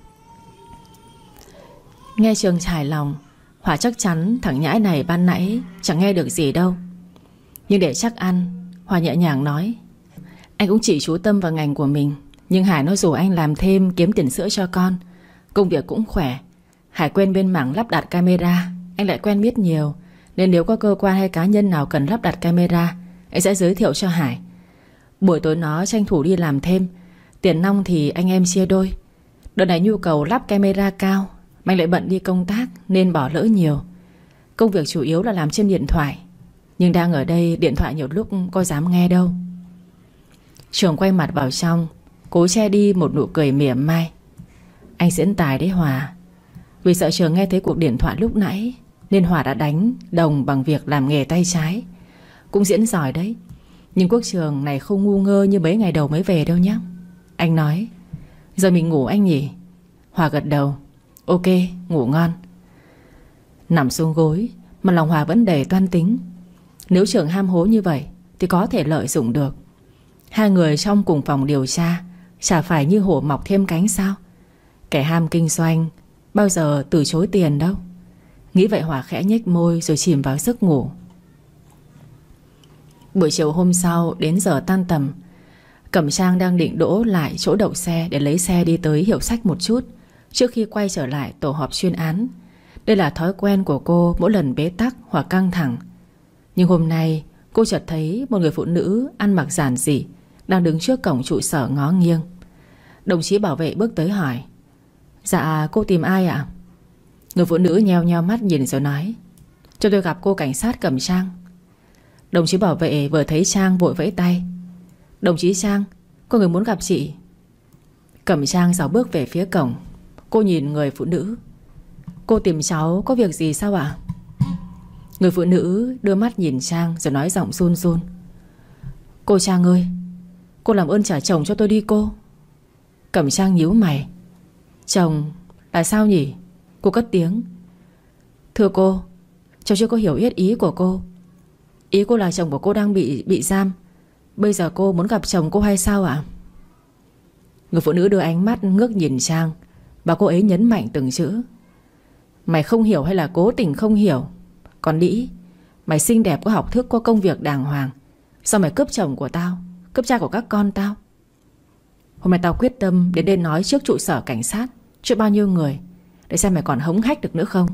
Nghe Trường trải lòng, Hòa chắc chắn thằng nhãi này ban nãy chẳng nghe được gì đâu. Nhưng để chắc ăn, Hòa nhẹ nhàng nói. Anh cũng chỉ chú tâm vào ngành của mình, nhưng Hải nó rủ anh làm thêm kiếm tiền sữa cho con. Công việc cũng khỏe. Hải quen bên mảng lắp đặt camera, anh lại quen biết nhiều, nên nếu có cơ quan hay cá nhân nào cần lắp đặt camera, anh sẽ giới thiệu cho Hải. Buổi tối nó tranh thủ đi làm thêm, tiền nong thì anh em chia đôi. Đợt này nhu cầu lắp camera cao, anh lại bận đi công tác nên bỏ lỡ nhiều. Công việc chủ yếu là làm trên điện thoại, nhưng đang ở đây điện thoại nhiều lúc có dám nghe đâu. Trường quay mặt vào trong, cố che đi một nụ cười mỉa mai. Anh diễn tài đấy Hòa. Vì sợ Trường nghe thấy cuộc điện thoại lúc nãy nên Hòa đã đánh đồng bằng việc làm nghề tay trái. Cũng diễn giỏi đấy, nhưng Quốc Trường này không ngu ngơ như mấy ngày đầu mới về đâu nhé. Anh nói. Giờ mình ngủ anh nhỉ? Hòa gật đầu. Ok, ngủ ngon. Nằm xuống gối mà lòng Hòa vẫn đầy toan tính. Nếu Trường ham hố như vậy thì có thể lợi dụng được. Hai người trong cùng phòng điều tra chả phải như hổ mọc thêm cánh sao? Kẻ ham kinh doanh bao giờ từ chối tiền đâu. Nghĩ vậy Hòa khẽ nhếch môi rồi chìm vào giấc ngủ. Buổi chiều hôm sau đến giờ tan tầm, Cẩm Trang đang định đỗ lại chỗ đậu xe để lấy xe đi tới hiệu sách một chút trước khi quay trở lại tổ họp chuyên án. Đây là thói quen của cô mỗi lần bế tắc hoặc căng thẳng. Nhưng hôm nay Cô chợt thấy một người phụ nữ ăn mặc giản dị đang đứng trước cổng trụ sở ngó nghiêng. Đồng chí bảo vệ bước tới hỏi: Dạ cô tìm ai ạ? Người phụ nữ nheo nheo mắt nhìn rồi nói: Cho tôi gặp cô cảnh sát Cẩm Trang. Đồng chí bảo vệ vừa thấy Trang vội vẫy tay: Đồng chí Trang, có người muốn gặp chị. Cẩm Trang dạo bước về phía cổng. Cô nhìn người phụ nữ: Cô tìm cháu có việc gì sao ạ? Người phụ nữ đưa mắt nhìn Trang rồi nói giọng run run: Cô Trang ơi, cô làm ơn trả chồng cho tôi đi cô. Cẩm Trang nhíu mày: Chồng là sao nhỉ? Cô cất tiếng: Thưa cô, cháu chưa có hiểu yết ý của cô. Ý cô là chồng của cô đang bị giam. Bây giờ cô muốn gặp chồng cô hay sao ạ? Người phụ nữ đưa ánh mắt ngước nhìn Trang, và cô ấy nhấn mạnh từng chữ: Mày không hiểu hay là cố tình không hiểu? Còn Lý, mày xinh đẹp, có học thức, có công việc đàng hoàng, sao mày cướp chồng của tao, cướp cha của các con tao? Hôm nay tao quyết tâm đến đây nói trước trụ sở cảnh sát, trước bao nhiêu người, để xem mày còn hống hách được nữa không.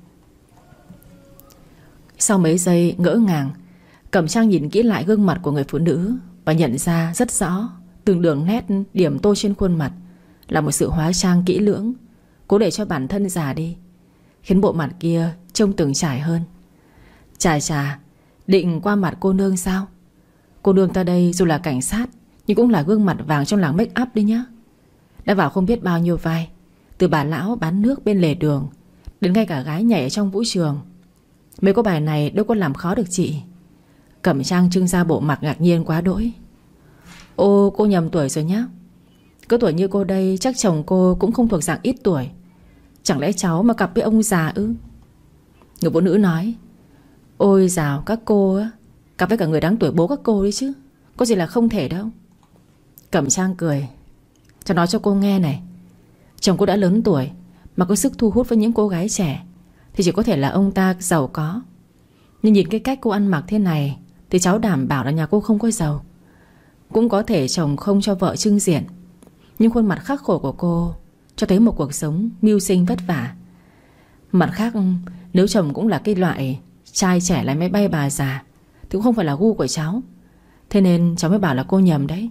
Sau mấy giây ngỡ ngàng, Cẩm Trang nhìn kỹ lại gương mặt của người phụ nữ và nhận ra rất rõ từng đường nét điểm tô trên khuôn mặt là một sự hóa trang kỹ lưỡng, cố để cho bản thân già đi, khiến bộ mặt kia trông từng trải hơn. Chà, định qua mặt cô nương sao? Cô nương ta đây dù là cảnh sát nhưng cũng là gương mặt vàng trong làng make up đấy nhá. Đã vào không biết bao nhiêu vai, từ bà lão bán nước bên lề đường đến ngay cả gái nhảy ở trong vũ trường. Mấy cô bài này đâu có làm khó được chị. Cẩm Trang trưng ra bộ mặt ngạc nhiên quá đỗi. Ô, cô nhầm tuổi rồi nhá. Cứ tuổi như cô đây chắc chồng cô cũng không thuộc dạng ít tuổi. Chẳng lẽ cháu mà cặp với ông già ư? Người phụ nữ nói: Ôi dào, các cô á, cặp với cả người đáng tuổi bố các cô đấy chứ, có gì là không thể đâu. Cẩm Trang cười: Cháu nói cho cô nghe này, chồng cô đã lớn tuổi mà có sức thu hút với những cô gái trẻ thì chỉ có thể là ông ta giàu có. Nhưng nhìn cái cách cô ăn mặc thế này thì cháu đảm bảo là nhà cô không có giàu. Cũng có thể chồng không cho vợ trưng diện, nhưng khuôn mặt khắc khổ của cô cho thấy một cuộc sống mưu sinh vất vả. Mặt khác, nếu chồng cũng là cái loại trai trẻ lái máy bay bà già thì cũng không phải là gu của cháu. Thế nên cháu mới bảo là cô nhầm đấy.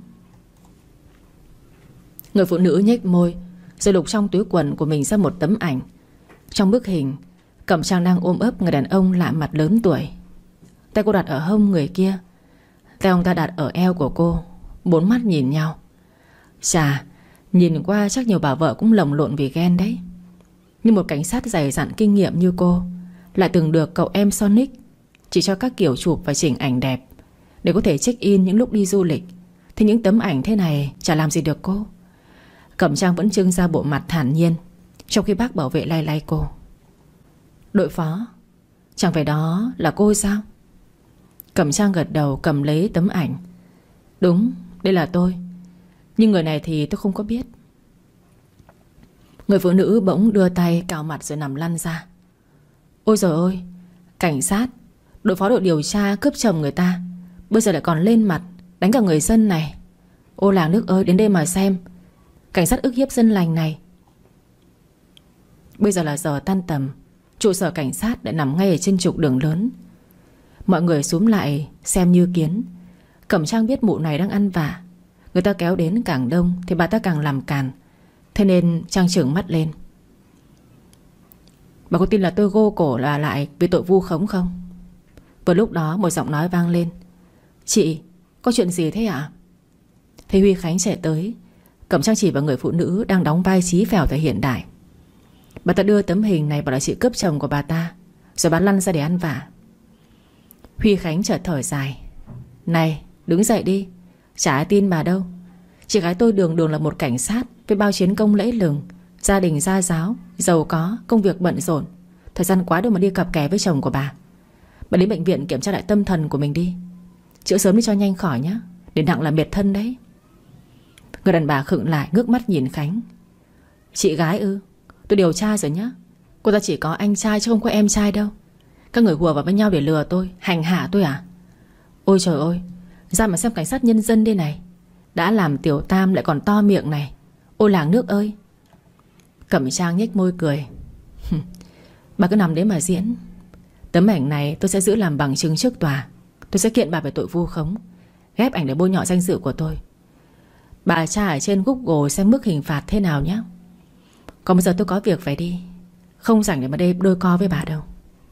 Người phụ nữ nhếch môi rồi lục trong túi quần của mình ra một tấm ảnh. Trong bức hình, Cẩm Trang đang ôm ấp người đàn ông lạ mặt lớn tuổi. Tay cô đặt ở hông người kia, tay ông ta đặt ở eo của cô. Bốn mắt nhìn nhau. Chà, nhìn qua chắc nhiều bà vợ cũng lồng lộn vì ghen đấy. Nhưng một cảnh sát dày dặn kinh nghiệm như cô lại từng được cậu em Sonic chỉ cho các kiểu chụp và chỉnh ảnh đẹp để có thể check in những lúc đi du lịch, thì những tấm ảnh thế này chả làm gì được cô. Cẩm Trang vẫn trưng ra bộ mặt thản nhiên, trong khi bác bảo vệ lay lay cô: Đội phó, chẳng phải đó là cô sao? Cẩm Trang gật đầu cầm lấy tấm ảnh: Đúng, đây là tôi. Nhưng người này thì tôi không có biết. Người phụ nữ bỗng đưa tay cào mặt rồi nằm lăn ra. Ôi giời ơi, cảnh sát, đội phó đội điều tra cướp chồng người ta, bây giờ lại còn lên mặt đánh cả người dân này. Ô làng nước ơi, đến đây mà xem, cảnh sát ức hiếp dân lành này. Bây giờ là giờ tan tầm, trụ sở cảnh sát lại nằm ngay ở trên trục đường lớn. Mọi người xúm lại xem như kiến. Cẩm Trang biết mụ này đang ăn vạ. Người ta kéo đến càng đông thì bà ta càng làm càn. Thế nên Trang trừng mắt lên: Bà có tin là tôi gô cổ là lại vì tội vu khống không? Vừa lúc đó một giọng nói vang lên: Chị, có chuyện gì thế ạ? Thấy Huy Khánh chạy tới, Cẩm Trang chỉ vào người phụ nữ đang đóng vai chí phèo tại hiện đại. Bà ta đưa tấm hình này bảo là chị cướp chồng của bà ta, rồi bán lăn ra để ăn vạ. Huy Khánh chợt thở dài: Này, đứng dậy đi, chả ai tin bà đâu. Chị gái tôi đường đường là một cảnh sát với bao chiến công lẫy lừng, gia đình gia giáo, giàu có, công việc bận rộn, thời gian quá đâu mà đi cặp kè với chồng của bà. Bà đến bệnh viện kiểm tra lại tâm thần của mình đi, chữa sớm đi cho nhanh khỏi nhé, để nặng là mệt thân đấy. Người đàn bà khựng lại ngước mắt nhìn Khánh: Chị gái ư? Tôi điều tra rồi nhá. Cô ta chỉ có anh trai chứ không có em trai đâu. Các người hùa vào với nhau để lừa tôi, hành hạ tôi à? Ôi trời ơi, ra mà xem cảnh sát nhân dân đây này, đã làm tiểu tam lại còn to miệng này. Ôi làng nước ơi. Cẩm Trang nhếch môi cười: Bà cứ nằm đấy mà diễn. Tấm ảnh này tôi sẽ giữ làm bằng chứng trước tòa. Tôi sẽ kiện bà về tội vu khống, ghép ảnh để bôi nhọ danh dự của tôi. Bà tra ở trên Google xem mức hình phạt thế nào nhé. Còn bây giờ tôi có việc phải đi, không rảnh để mà đây đôi co với bà đâu.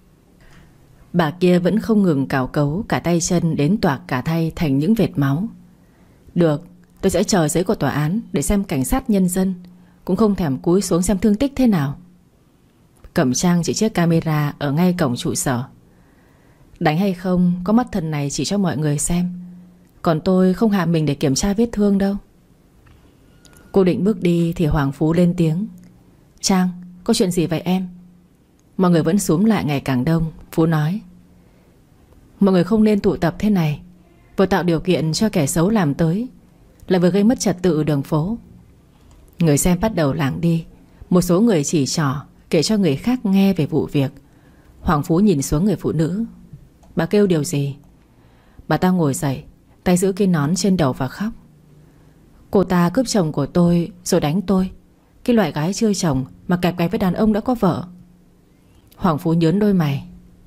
Bà kia vẫn không ngừng cào cấu cả tay chân đến toạc cả thay thành những vệt máu. Được, tôi sẽ chờ giấy của tòa án để xem cảnh sát nhân dân cũng không thèm cúi xuống xem thương tích thế nào. Cẩm Trang chỉ chiếc camera ở ngay cổng trụ sở. Đánh hay không, có mắt thần này chỉ cho mọi người xem. Còn tôi không hạ mình để kiểm tra vết thương đâu. Cô định bước đi thì Hoàng Phú lên tiếng. Trang, có chuyện gì vậy em? Mọi người vẫn xúm lại ngày càng đông. Phú nói, mọi người không nên tụ tập thế này, vừa tạo điều kiện cho kẻ xấu làm tới, lại vừa gây mất trật tự đường phố. Người xem bắt đầu lảng đi. Một số người chỉ trỏ kể cho người khác nghe về vụ việc. Hoàng Phú nhìn xuống người phụ nữ. Bà kêu điều gì? Bà ta ngồi dậy, tay giữ cái nón trên đầu và khóc. Cô ta cướp chồng của tôi rồi đánh tôi. Cái loại gái chưa chồng mà kẹp với đàn ông đã có vợ. Hoàng Phú nhớn đôi mày.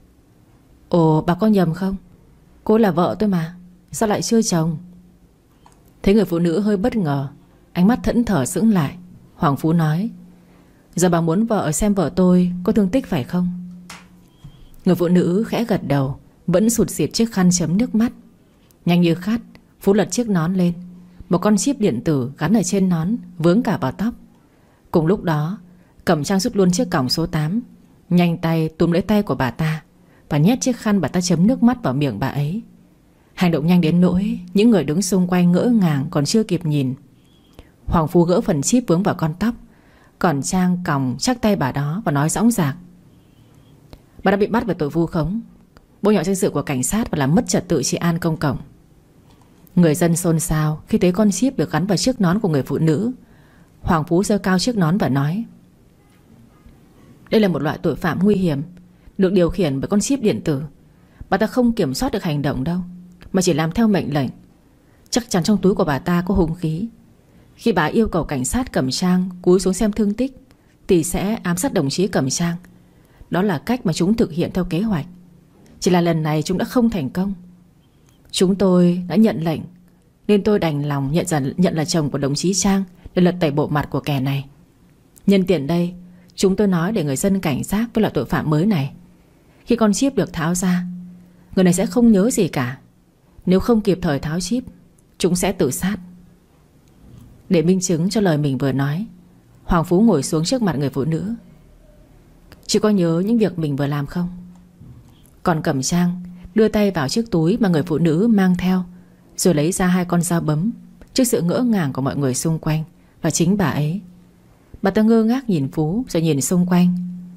Ồ, bà có nhầm không? Cô là vợ tôi mà, sao lại chưa chồng? Thấy người phụ nữ hơi bất ngờ, ánh mắt thẫn thờ sững lại. Hoàng Phú nói, giờ bà muốn vợ xem vợ tôi có thương tích phải không? Người phụ nữ khẽ gật đầu, vẫn sụt sịt chiếc khăn chấm nước mắt. Nhanh như khát, Phú lật chiếc nón lên. Một con chip điện tử gắn ở trên nón vướng cả vào tóc. Cùng lúc đó, Cẩm Trang rút luôn chiếc còng số 8, nhanh tay túm lấy tay của bà ta và nhét chiếc khăn bà ta chấm nước mắt vào miệng bà ấy. Hành động nhanh đến nỗi những người đứng xung quanh ngỡ ngàng còn chưa kịp nhìn. Hoàng Phú gỡ phần chip vướng vào con tóc, còn Trang còng chắc tay bà đó và nói dõng dạc, bà đã bị bắt về tội vu khống, bôi nhọ danh dự của cảnh sát và làm mất trật tự trị an công cộng. Người dân xôn xao khi thấy con chip được gắn vào chiếc nón của người phụ nữ. Hoàng Phú giơ cao chiếc nón và nói, đây là một loại tội phạm nguy hiểm, được điều khiển bởi con chip điện tử. Bà ta không kiểm soát được hành động đâu, mà chỉ làm theo mệnh lệnh. Chắc chắn trong túi của bà ta có hung khí. Khi bà yêu cầu cảnh sát Cẩm Trang cúi xuống xem thương tích thì sẽ ám sát đồng chí Cẩm Trang. Đó là cách mà chúng thực hiện theo kế hoạch. Chỉ là lần này chúng đã không thành công. Chúng tôi đã nhận lệnh, nên tôi đành lòng nhận là chồng của đồng chí Trang để lật tẩy bộ mặt của kẻ này. Nhân tiện đây, chúng tôi nói để người dân cảnh giác với loại tội phạm mới này. Khi con chip được tháo ra, người này sẽ không nhớ gì cả. Nếu không kịp thời tháo chip, chúng sẽ tự sát. Để minh chứng cho lời mình vừa nói, Hoàng Phú ngồi xuống trước mặt người phụ nữ. Chị có nhớ những việc mình vừa làm không? Còn Cẩm Trang đưa tay vào chiếc túi mà người phụ nữ mang theo, rồi lấy ra 2 con dao bấm. Trước sự ngỡ ngàng của mọi người xung quanh và chính bà ấy, bà ta ngơ ngác nhìn Phú rồi nhìn xung quanh.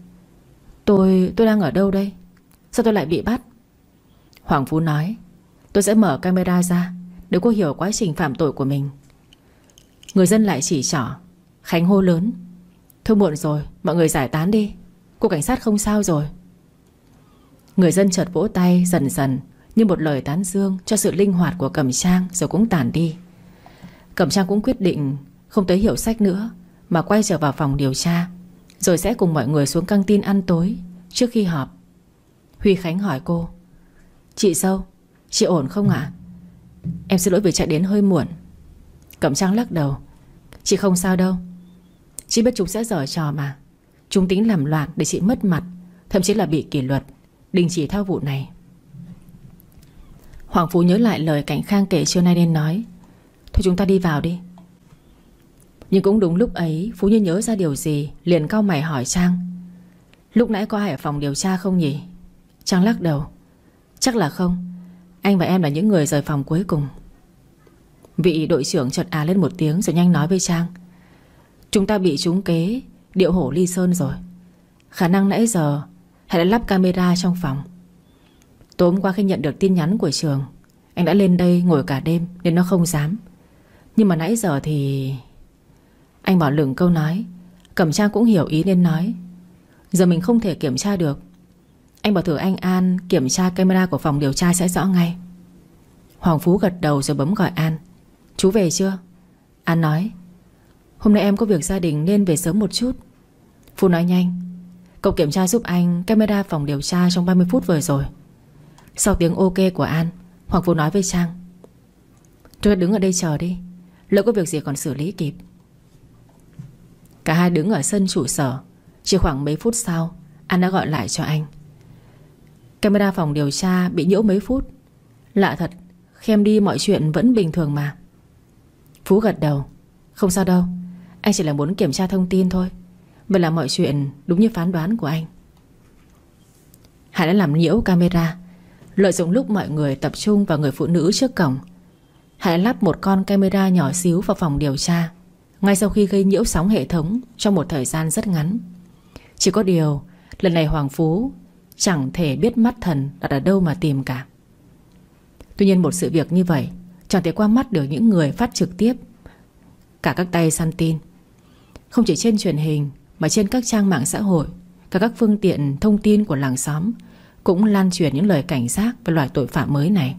Tôi đang ở đâu đây? Sao tôi lại bị bắt? Hoàng Phú nói, tôi sẽ mở camera ra để cô hiểu quá trình phạm tội của mình. Người dân lại chỉ trỏ. Khánh hô lớn, thôi muộn rồi, mọi người giải tán đi, cô cảnh sát không sao rồi. Người dân chợt vỗ tay dần dần như một lời tán dương cho sự linh hoạt của Cẩm Trang, rồi cũng tản đi. Cẩm Trang cũng quyết định không tới hiệu sách nữa, mà quay trở vào phòng điều tra, rồi sẽ cùng mọi người xuống căng tin ăn tối trước khi họp. Huy Khánh hỏi cô, chị dâu, chị ổn không ạ? Em xin lỗi vì chạy đến hơi muộn. Cẩm Trang lắc đầu, chị không sao đâu. Chị biết chúng sẽ giở trò mà. Chúng tính làm loạn để chị mất mặt, thậm chí là bị kỷ luật, đình chỉ theo vụ này. Hoàng Phú nhớ lại lời Cảnh Khang kể trưa nay nên nói, thôi chúng ta đi vào đi. Nhưng cũng đúng lúc ấy, Phú như nhớ ra điều gì, liền cau mày hỏi Trang, lúc nãy có ai ở phòng điều tra không nhỉ? Trang lắc đầu, chắc là không. Anh và em là những người rời phòng cuối cùng. Vị đội trưởng chợt lên một tiếng rồi nhanh nói với Trang, chúng ta bị trúng kế điệu hổ ly sơn rồi. Khả năng nãy giờ Hải đã lắp camera trong phòng. Tối hôm qua khi nhận được tin nhắn của Trường, anh đã lên đây ngồi cả đêm nên nó không dám. Nhưng mà nãy giờ thì... Anh bỏ lửng câu nói. Cẩm Trang cũng hiểu ý nên nói, giờ mình không thể kiểm tra được. Anh bảo thử anh An kiểm tra camera của phòng điều tra sẽ rõ ngay. Hoàng Phú gật đầu rồi bấm gọi An. Chú về chưa? An nói, hôm nay em có việc gia đình nên về sớm một chút. Phú nói nhanh, cậu kiểm tra giúp anh camera phòng điều tra trong 30 phút vừa rồi. Sau tiếng ok của An, Hoàng Phú nói với Trang: Chúng ta đứng ở đây chờ đi, lỡ có việc gì còn xử lý kịp. Cả hai đứng ở sân trụ sở. Chỉ khoảng mấy phút sau, An đã gọi lại cho anh: Camera phòng điều tra bị nhiễu mấy phút. Lạ thật, khi em đi mọi chuyện vẫn bình thường mà. Phú gật đầu: Không sao đâu, anh chỉ là muốn kiểm tra thông tin thôi. Vậy là mọi chuyện đúng như phán đoán của anh. Hải đã làm nhiễu camera, lợi dụng lúc mọi người tập trung vào người phụ nữ trước cổng. Hải đã lắp một con camera nhỏ xíu vào phòng điều tra, ngay sau khi gây nhiễu sóng hệ thống trong một thời gian rất ngắn. Chỉ có điều lần này Hoàng Phú chẳng thể biết mắt thần đặt ở đâu mà tìm cả. Tuy nhiên một sự việc như vậy chẳng thể qua mắt được những người phát trực tiếp. Cả các tay săn tin, không chỉ trên truyền hình mà trên các trang mạng xã hội, cả các phương tiện thông tin của làng xóm cũng lan truyền những lời cảnh giác về loại tội phạm mới này.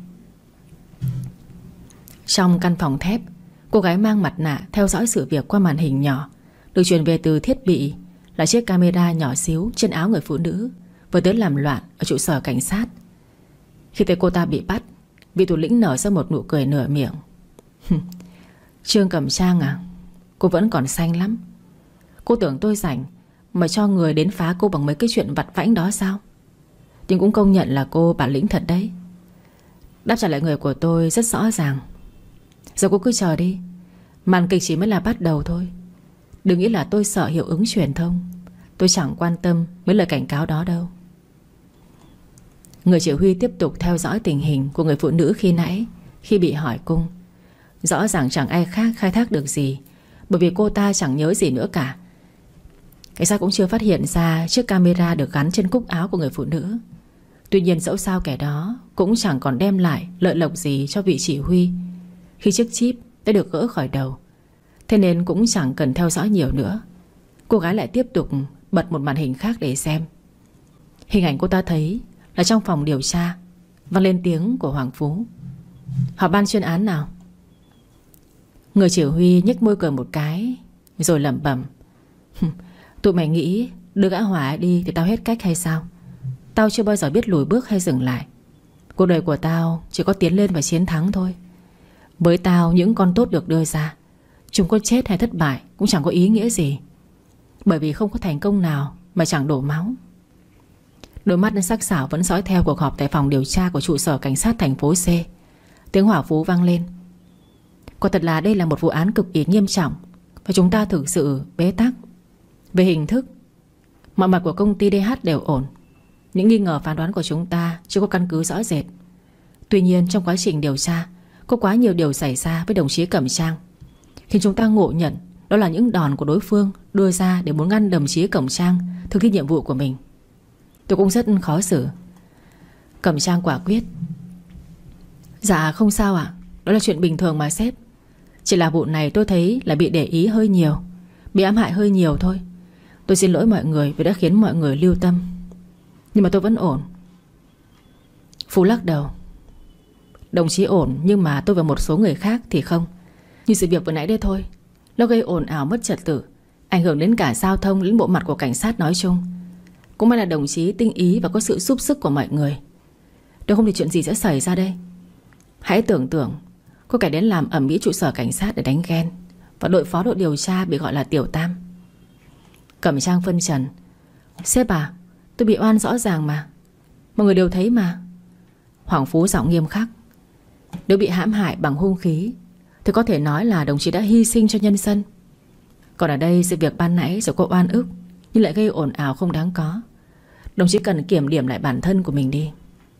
Trong căn phòng thép, cô gái mang mặt nạ theo dõi sự việc qua màn hình nhỏ, được truyền về từ thiết bị là chiếc camera nhỏ xíu trên áo người phụ nữ vừa tới làm loạn ở trụ sở cảnh sát. Khi thấy cô ta bị bắt, vị thủ lĩnh nở ra một nụ cười nửa miệng. Trương Cẩm Trang à, cô vẫn còn xanh lắm. Cô tưởng tôi rảnh mà cho người đến phá cô bằng mấy cái chuyện vặt vãnh đó sao? Nhưng cũng công nhận là cô bản lĩnh thật đấy. Đáp trả lại người của tôi rất rõ ràng. Giờ cô cứ chờ đi, màn kịch chỉ mới là bắt đầu thôi. Đừng nghĩ là tôi sợ hiệu ứng truyền thông. Tôi chẳng quan tâm mấy lời cảnh cáo đó đâu. Người chỉ huy tiếp tục theo dõi tình hình của người phụ nữ khi nãy, khi bị hỏi cung. Rõ ràng chẳng ai khác khai thác được gì, bởi vì cô ta chẳng nhớ gì nữa cả. Cảnh sát cũng chưa phát hiện ra chiếc camera được gắn trên cúc áo của người phụ nữ. Tuy nhiên dẫu sao kẻ đó cũng chẳng còn đem lại lợi lộc gì cho vị chỉ huy khi chiếc chip đã được gỡ khỏi đầu. Thế nên cũng chẳng cần theo dõi nhiều nữa. Cô gái lại tiếp tục bật một màn hình khác để xem. Hình ảnh cô ta thấy là trong phòng điều tra, vang lên tiếng của Hoàng Phú: Họp ban chuyên án nào? Người chỉ huy nhếch môi cười một cái rồi lẩm bẩm: Tụi mày nghĩ đưa gã Hòa đi thì tao hết cách hay sao? Tao chưa bao giờ biết lùi bước hay dừng lại. Cuộc đời của tao chỉ có tiến lên và chiến thắng thôi. Với tao những con tốt được đưa ra, chúng có chết hay thất bại cũng chẳng có ý nghĩa gì, bởi vì không có thành công nào mà chẳng đổ máu. Đôi mắt sắc sảo vẫn dõi theo cuộc họp tại phòng điều tra của trụ sở cảnh sát thành phố C. Tiếng Hỏa Phú vang lên: Quả thật là đây là một vụ án cực kỳ nghiêm trọng, và chúng ta thực sự bế tắc. Về hình thức, mọi mặt của công ty DH đều ổn. Những nghi ngờ phán đoán của chúng ta chưa có căn cứ rõ rệt. Tuy nhiên trong quá trình điều tra, có quá nhiều điều xảy ra với đồng chí Cẩm Trang, khiến chúng ta ngộ nhận đó là những đòn của đối phương đưa ra để muốn ngăn đồng chí Cẩm Trang thực thi nhiệm vụ của mình. Tôi cũng rất khó xử. Cẩm Trang quả quyết: Dạ không sao ạ, đó là chuyện bình thường mà sếp. Chỉ là vụ này tôi thấy là bị để ý hơi nhiều, bị ám hại hơi nhiều thôi. Tôi xin lỗi mọi người vì đã khiến mọi người lưu tâm, nhưng mà tôi vẫn ổn. Phú lắc đầu: Đồng chí ổn, nhưng mà tôi và một số người khác thì không. Như sự việc vừa nãy đây thôi, nó gây ồn ào mất trật tự, ảnh hưởng đến cả giao thông, đến bộ mặt của cảnh sát nói chung. Cũng may là đồng chí tinh ý và có sự giúp sức của mọi người. Nếu không thì chuyện gì sẽ xảy ra đây? Hãy tưởng tượng có kẻ đến làm ầm ĩ trụ sở cảnh sát để đánh ghen, và đội phó đội điều tra bị gọi là Tiểu Tam. Cẩm Trang phân trần: Sếp à, tôi bị oan rõ ràng mà, mọi người đều thấy mà. Hoàng Phú giọng nghiêm khắc: Nếu bị hãm hại bằng hung khí thì có thể nói là đồng chí đã hy sinh cho nhân dân. Còn ở đây sự việc ban nãy rồi có oan ức nhưng lại gây ồn ào không đáng có. Đồng chí cần kiểm điểm lại bản thân của mình đi.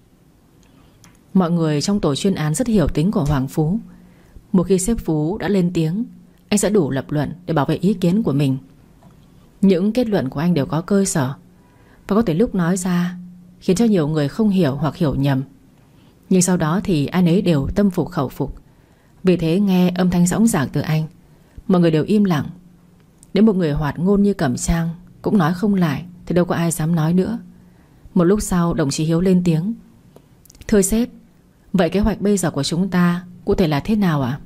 Mọi người trong tổ chuyên án rất hiểu tính của Hoàng Phú. Một khi sếp Phú đã lên tiếng, anh sẽ đủ lập luận để bảo vệ ý kiến của mình. Những kết luận của anh đều có cơ sở, và có thể lúc nói ra khiến cho nhiều người không hiểu hoặc hiểu nhầm. Nhưng sau đó thì ai nấy đều tâm phục khẩu phục. Vì thế nghe âm thanh dõng dạc từ anh, mọi người đều im lặng. Đến một người hoạt ngôn như Cẩm Trang cũng nói không lại thì đâu có ai dám nói nữa. Một lúc sau đồng chí Hiếu lên tiếng: Thưa sếp, vậy kế hoạch bây giờ của chúng ta cụ thể là thế nào ạ?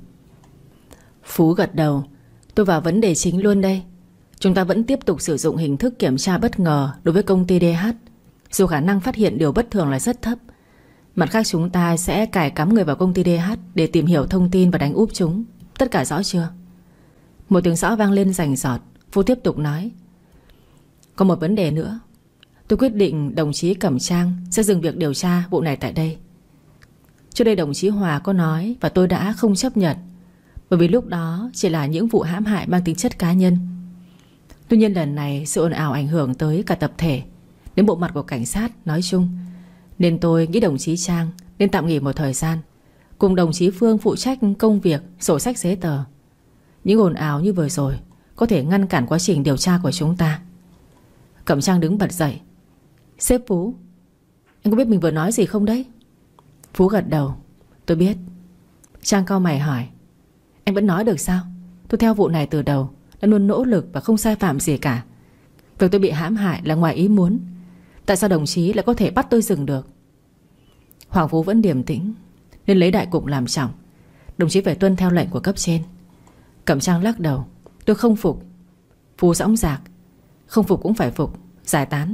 Phú gật đầu: Tôi vào vấn đề chính luôn đây. Chúng ta vẫn tiếp tục sử dụng hình thức kiểm tra bất ngờ đối với công ty DH, dù khả năng phát hiện điều bất thường là rất thấp. Mặt khác chúng ta sẽ cài cắm người vào công ty DH để tìm hiểu thông tin và đánh úp chúng. Tất cả rõ chưa? Một tiếng rõ vang lên rành rọt. Phú tiếp tục nói: Có một vấn đề nữa. Tôi quyết định đồng chí Cẩm Trang sẽ dừng việc điều tra vụ này tại đây. Trước đây đồng chí Hòa có nói và tôi đã không chấp nhận, bởi vì lúc đó chỉ là những vụ hãm hại mang tính chất cá nhân. Tuy nhiên lần này sự ồn ào ảnh hưởng tới cả tập thể, đến bộ mặt của cảnh sát nói chung, nên tôi nghĩ đồng chí Trang nên tạm nghỉ một thời gian, cùng đồng chí Phương phụ trách công việc sổ sách giấy tờ. Những ồn ào như vừa rồi có thể ngăn cản quá trình điều tra của chúng ta. Cẩm Trang đứng bật dậy: Sếp Phú, anh có biết mình vừa nói gì không đấy? Phú gật đầu: Tôi biết. Trang cau mày hỏi: Anh vẫn nói được sao? Tôi theo vụ này từ đầu, đã luôn nỗ lực và không sai phạm gì cả. Việc tôi bị hãm hại là ngoài ý muốn. Tại sao đồng chí lại có thể bắt tôi dừng được? Hoàng Phú vẫn điềm tĩnh, nên lấy đại cục làm trọng. Đồng chí phải tuân theo lệnh của cấp trên. Cẩm Trang lắc đầu: Tôi không phục. Phú dõng dạc: Không phục cũng phải phục, giải tán.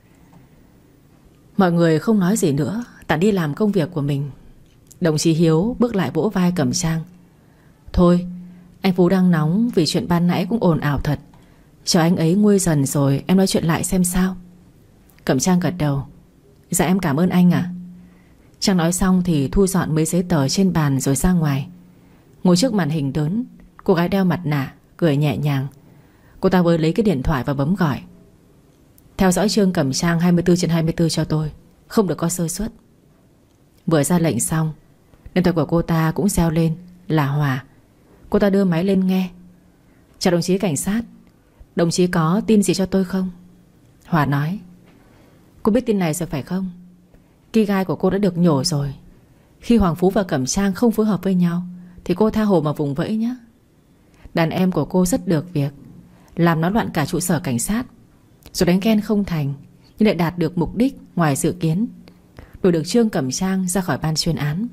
Mọi người không nói gì nữa, tản đi làm công việc của mình. Đồng chí Hiếu bước lại vỗ vai Cẩm Trang: Thôi, anh Phú đang nóng vì chuyện ban nãy cũng ồn ào thật. Chờ anh ấy nguôi dần rồi em nói chuyện lại xem sao. Cẩm Trang gật đầu: Dạ em cảm ơn anh ạ. Trang nói xong thì thu dọn mấy giấy tờ trên bàn rồi ra ngoài. Ngồi trước màn hình lớn, cô gái đeo mặt nạ cười nhẹ nhàng. Cô ta vừa lấy cái điện thoại và bấm gọi: Theo dõi Trương Cẩm Trang 24/24 cho tôi, không được có sơ suất. Vừa ra lệnh xong, điện thoại của cô ta cũng reo lên là Hòa. Cô ta đưa máy lên nghe: Chào đồng chí cảnh sát, đồng chí có tin gì cho tôi không? Hòa nói: Cô biết tin này rồi phải không? Ki gai của cô đã được nhổ rồi. Khi Hoàng Phú và Cẩm Trang không phối hợp với nhau thì cô tha hồ mà vùng vẫy nhé. Đàn em của cô rất được việc, làm náo loạn cả trụ sở cảnh sát, rồi đánh ghen không thành, nhưng lại đạt được mục đích ngoài dự kiến, đuổi được Trương Cẩm Trang ra khỏi ban chuyên án.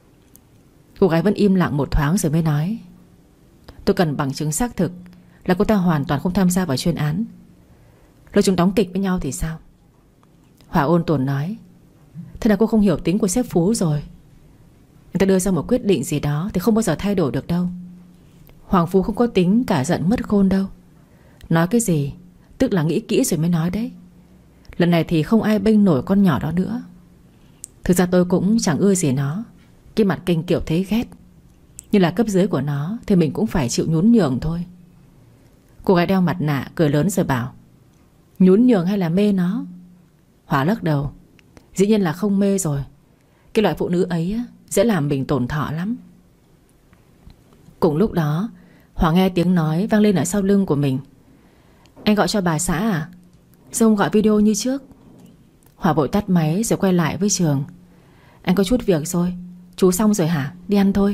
Cô gái vẫn im lặng một thoáng rồi mới nói: Tôi cần bằng chứng xác thực là cô ta hoàn toàn không tham gia vào chuyên án. Lỡ chúng đóng kịch với nhau thì sao? Hòa ôn tồn nói: Thế là cô không hiểu tính của sếp Phú rồi. Người ta đưa ra một quyết định gì đó thì không bao giờ thay đổi được đâu. Hoàng Phú không có tính cả giận mất khôn đâu. Nói cái gì tức là nghĩ kỹ rồi mới nói đấy. Lần này thì không ai bênh nổi con nhỏ đó nữa. Thực ra tôi cũng chẳng ưa gì nó, cái mặt kinh kiểu thế ghét. Nhưng là cấp dưới của nó thì mình cũng phải chịu nhún nhường thôi. Cô gái đeo mặt nạ cười lớn rồi bảo: Nhún nhường hay là mê nó? Hòa lắc đầu: Dĩ nhiên là không mê rồi. Cái loại phụ nữ ấy á, dễ làm mình tổn thọ lắm. Cùng lúc đó, Hòa nghe tiếng nói vang lên ở sau lưng của mình: Anh gọi cho bà xã à? Sao không gọi video như trước? Hòa vội tắt máy rồi quay lại với Trường: Anh có chút việc rồi. Chú xong rồi hả? Đi ăn thôi.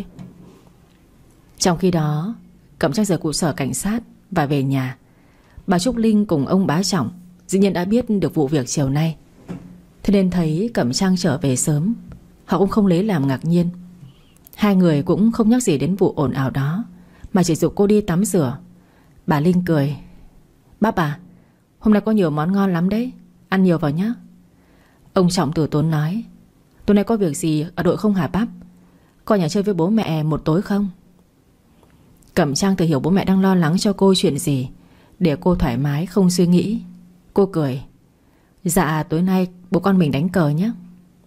Trong khi đó, Cẩm Trang rời trụ sở cảnh sát và về nhà. Bà Trúc Linh cùng ông Bá Trọng dĩ nhiên đã biết được vụ việc chiều nay, thế nên thấy Cẩm Trang trở về sớm, họ cũng không lấy làm ngạc nhiên. Hai người cũng không nhắc gì đến vụ ồn ào đó, mà chỉ giục cô đi tắm rửa. Bà Linh cười: Bác à, hôm nay có nhiều món ngon lắm đấy, ăn nhiều vào nhé. Ông Trọng từ tốn nói: Tối nay có việc gì ở đội không hả bác? Coi nhà chơi với bố mẹ một tối không? Cẩm Trang tự hiểu bố mẹ đang lo lắng cho cô chuyện gì, để cô thoải mái không suy nghĩ. Cô cười: Dạ tối nay bố con mình đánh cờ nhé.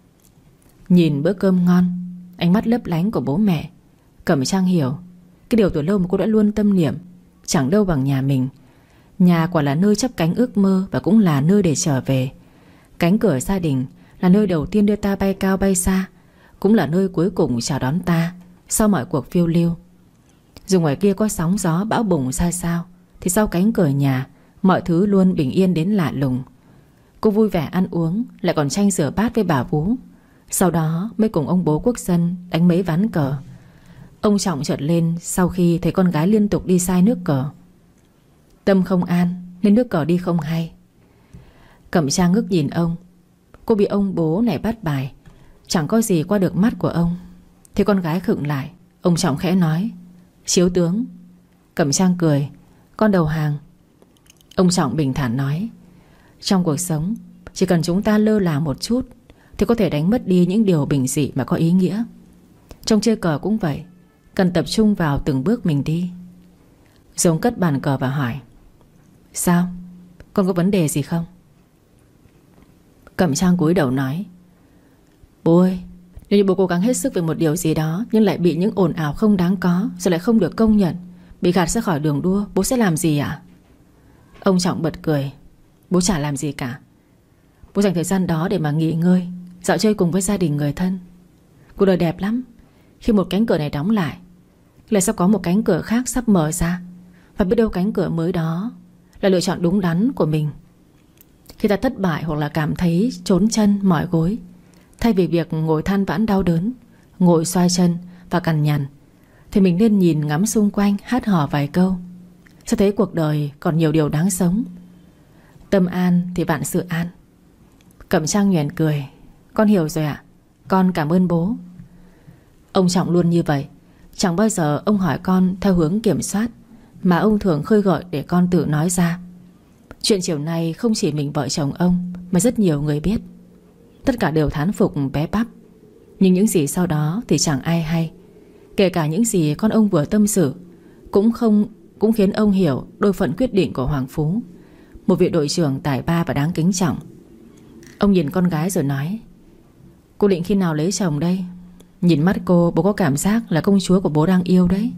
Nhìn bữa cơm ngon, ánh mắt lấp lánh của bố mẹ, Cẩm Trang hiểu cái điều từ lâu mà cô đã luôn tâm niệm: chẳng đâu bằng nhà mình. Nhà quả là nơi chắp cánh ước mơ, và cũng là nơi để trở về. Cánh cửa gia đình là nơi đầu tiên đưa ta bay cao bay xa, cũng là nơi cuối cùng chào đón ta sau mọi cuộc phiêu lưu. Dù ngoài kia có sóng gió bão bùng ra sao, thì sau cánh cửa nhà mọi thứ luôn bình yên đến lạ lùng. Cô vui vẻ ăn uống, lại còn tranh rửa bát với bà Vú. Sau đó mới cùng ông bố Quốc Dân đánh mấy ván cờ. Ông Trọng chợt lên sau khi thấy con gái liên tục đi sai nước cờ. Tâm không an nên nước cờ đi không hay. Cẩm Trang ngước nhìn ông. Cô bị ông bố này bắt bài, chẳng có gì qua được mắt của ông. Thế con gái khựng lại, ông Trọng khẽ nói: Chiếu tướng. Cẩm Trang cười: Con đầu hàng. Ông Trọng bình thản nói: Trong cuộc sống, chỉ cần chúng ta lơ là một chút thì có thể đánh mất đi những điều bình dị mà có ý nghĩa. Trong chơi cờ cũng vậy, cần tập trung vào từng bước mình đi. Dũng cất bàn cờ và hỏi: Sao? Con có vấn đề gì không? Cẩm Trang cúi đầu nói: Bố ơi, nếu như bố cố gắng hết sức về một điều gì đó nhưng lại bị những ồn ào không đáng có, rồi lại không được công nhận, bị gạt ra khỏi đường đua, bố sẽ làm gì ạ? Ông Trọng bật cười: Bố chả làm gì cả. Bố dành thời gian đó để mà nghỉ ngơi, dạo chơi cùng với gia đình người thân. Cuộc đời đẹp lắm. Khi một cánh cửa này đóng lại, lại sẽ có một cánh cửa khác sắp mở ra. Và biết đâu cánh cửa mới đó là lựa chọn đúng đắn của mình. Khi ta thất bại hoặc là cảm thấy trốn chân mỏi gối, thay vì việc ngồi than vãn đau đớn, ngồi xoay chân và cằn nhằn, thì mình nên nhìn ngắm xung quanh, hát hò vài câu, sẽ thấy cuộc đời còn nhiều điều đáng sống. Tâm an thì vạn sự an. Cẩm Trang nhoẻn cười: Con hiểu rồi ạ. Con cảm ơn bố. Ông Trọng luôn như vậy. Chẳng bao giờ ông hỏi con theo hướng kiểm soát, mà ông thường khơi gợi để con tự nói ra. Chuyện chiều nay không chỉ mình vợ chồng ông, mà rất nhiều người biết. Tất cả đều thán phục bé bắp. Nhưng những gì sau đó thì chẳng ai hay. Kể cả những gì con ông vừa tâm sự cũng khiến ông hiểu đôi phận quyết định của Hoàng Phú, một vị đội trưởng tài ba và đáng kính trọng. Ông nhìn con gái rồi nói: Cô định khi nào lấy chồng đây? Nhìn mắt cô, bố có cảm giác là công chúa của bố đang yêu đấy.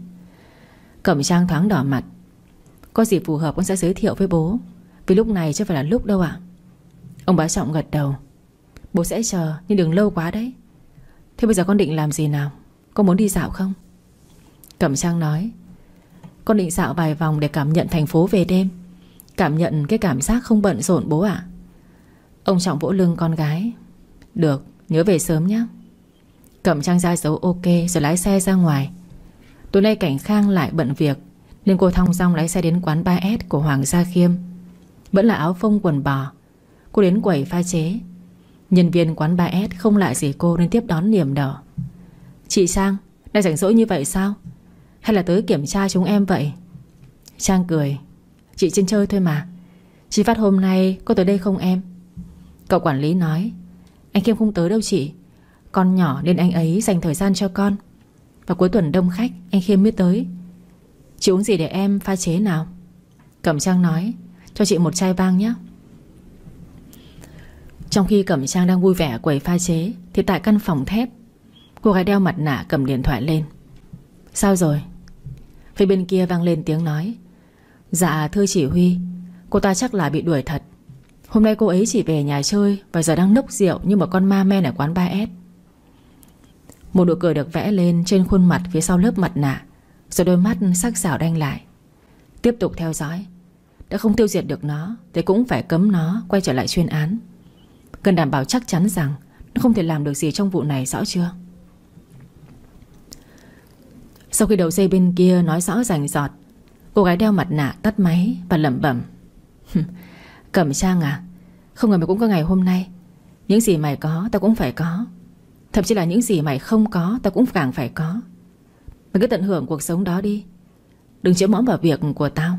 Cẩm Trang thoáng đỏ mặt: Có gì phù hợp con sẽ giới thiệu với bố, vì lúc này chưa phải là lúc đâu ạ. Ông bá Trọng gật đầu: Bố sẽ chờ, nhưng đừng lâu quá đấy. Thế bây giờ con định làm gì nào? Con muốn đi dạo không? Cẩm Trang nói: Con định dạo vài vòng để cảm nhận thành phố về đêm, cảm nhận cái cảm giác không bận rộn bố ạ. Ông Trọng vỗ lưng con gái: Được, nhớ về sớm nhé. Cẩm Trang ra dấu ok rồi lái xe ra ngoài. Tối nay Cảnh Khang lại bận việc, nên cô thong dong lái xe đến quán 3S của Hoàng Gia Khiêm. Vẫn là áo phông quần bò. Cô đến quầy pha chế. Nhân viên quán 3S không lạ gì cô nên tiếp đón niềm nở: Chị Trang, đang rảnh rỗi như vậy sao? Hay là tới kiểm tra chúng em vậy? Trang cười: Chị trên chơi thôi mà. Chị Phát hôm nay có tới đây không em? Cậu quản lý nói: Anh Khiêm không tới đâu chị. Con nhỏ nên anh ấy dành thời gian cho con. Và cuối tuần đông khách, anh Khiêm mới tới. Chị uống gì để em pha chế nào? Cẩm Trang nói: Cho chị một chai vang nhé. Trong khi Cẩm Trang đang vui vẻ quầy pha chế, thì tại căn phòng thép, cô gái đeo mặt nạ cầm điện thoại lên: Sao rồi? Phía bên kia vang lên tiếng nói: Dạ thưa chỉ huy, cô ta chắc là bị đuổi thật. Hôm nay cô ấy chỉ về nhà chơi và giờ đang nốc rượu như một con ma men ở quán 3S. Một nụ cười được vẽ lên trên khuôn mặt phía sau lớp mặt nạ, rồi đôi mắt sắc sảo đanh lại. Tiếp tục theo dõi. Đã không tiêu diệt được nó thì cũng phải cấm nó quay trở lại chuyên án. Cần đảm bảo chắc chắn rằng nó không thể làm được gì trong vụ này, rõ chưa? Sau khi đầu dây bên kia nói rõ rành rọt, cô gái đeo mặt nạ tắt máy và lẩm bẩm: Cẩm Trang à, không ngờ mày cũng có ngày hôm nay. Những gì mày có tao cũng phải có. Thậm chí là những gì mày không có tao cũng càng phải có. Mày cứ tận hưởng cuộc sống đó đi, đừng chĩa mõm vào việc của tao.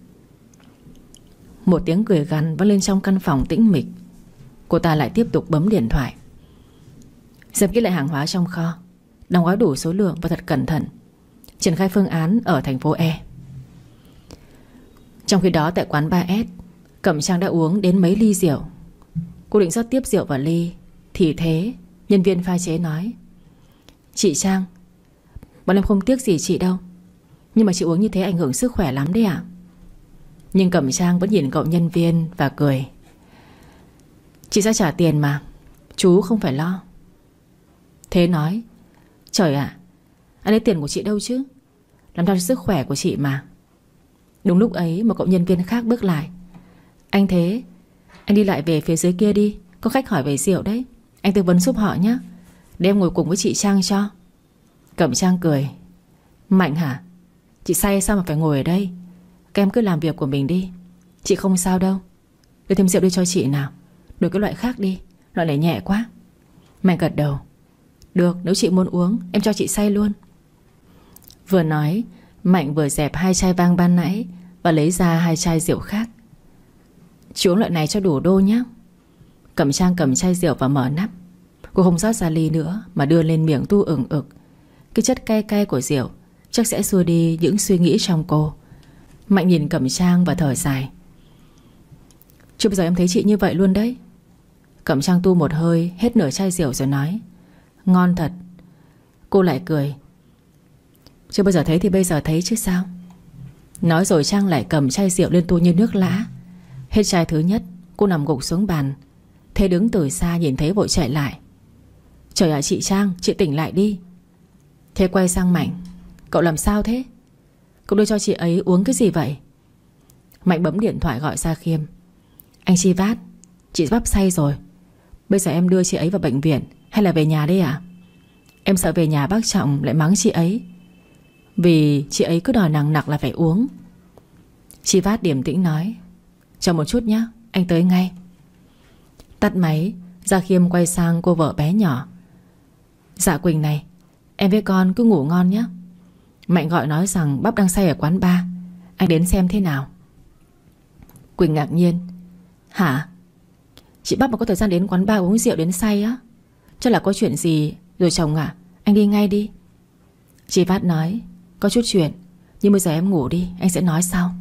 Một tiếng cười gằn vang lên trong căn phòng tĩnh mịch. Cô ta lại tiếp tục bấm điện thoại. Xem kỹ lại hàng hóa trong kho, đóng gói đủ số lượng và thật cẩn thận, triển khai phương án ở thành phố E. Trong khi đó tại quán 3S, Cẩm Trang đã uống đến mấy ly rượu. Cô định rót tiếp rượu vào ly thì thế nhân viên pha chế nói: Chị Trang, bọn em không tiếc gì chị đâu, nhưng mà chị uống như thế ảnh hưởng sức khỏe lắm đấy ạ. Nhưng Cẩm Trang vẫn nhìn cậu nhân viên và cười: Chị sẽ trả tiền mà, chú không phải lo. Thế nói: Trời ạ, anh lấy tiền của chị đâu chứ, làm cho sức khỏe của chị mà. Đúng lúc ấy một cậu nhân viên khác bước lại: Anh Thế, anh đi lại về phía dưới kia đi, có khách hỏi về rượu đấy, anh tư vấn giúp họ nhé, để em ngồi cùng với chị Trang cho. Cẩm Trang cười: Mạnh hả? Chị say sao mà phải ngồi ở đây? Các em cứ làm việc của mình đi, chị không sao đâu. Đưa thêm rượu đi cho chị nào, đổi cái loại khác đi, loại này nhẹ quá. Mạnh gật đầu: Được, nếu chị muốn uống em cho chị say luôn. Vừa nói, Mạnh vừa dẹp 2 chai vang ban nãy và lấy ra 2 chai rượu khác. Chị uống loại này cho đủ đô nhé. Cẩm Trang cầm chai rượu và mở nắp. Cô không rót ra ly nữa mà đưa lên miệng tu ửng ực. Cái chất cay cay của rượu chắc sẽ xua đi những suy nghĩ trong cô. Mạnh nhìn Cẩm Trang và thở dài. Chưa bao giờ em thấy chị như vậy luôn đấy. Cẩm Trang tu một hơi hết nửa chai rượu rồi nói. Ngon thật. Cô lại cười. Chưa bao giờ thấy thì bây giờ thấy chứ sao. Nói rồi Trang lại cầm chai rượu lên tu như nước lã. Hết chai thứ nhất, cô nằm gục xuống bàn. Thế đứng từ xa nhìn thấy vội chạy lại. Trời ạ chị Trang, chị tỉnh lại đi. Thế quay sang Mạnh. Cậu làm sao thế? Cậu đưa cho chị ấy uống cái gì vậy? Mạnh bấm điện thoại gọi ra Khiêm. Anh Chi Vát, chị bắp say rồi. Bây giờ em đưa chị ấy vào bệnh viện hay là về nhà đây ạ? Em sợ về nhà bác Trọng lại mắng chị ấy, vì chị ấy cứ đòi nằng nặc là phải uống. Chi Vát điềm tĩnh nói. Chờ một chút nhé, anh tới ngay. Tắt máy, Gia Khiêm quay sang cô vợ bé nhỏ. Dạ Quỳnh này, em với con cứ ngủ ngon nhé. Mạnh gọi nói rằng bắp đang say ở quán bar, anh đến xem thế nào. Quỳnh ngạc nhiên. Hả? Chị bắp mà có thời gian đến quán bar uống rượu đến say á? Chắc là có chuyện gì rồi chồng ạ. Anh đi ngay đi. Chị Vát nói. Có chút chuyện, nhưng bây giờ em ngủ đi, anh sẽ nói sau.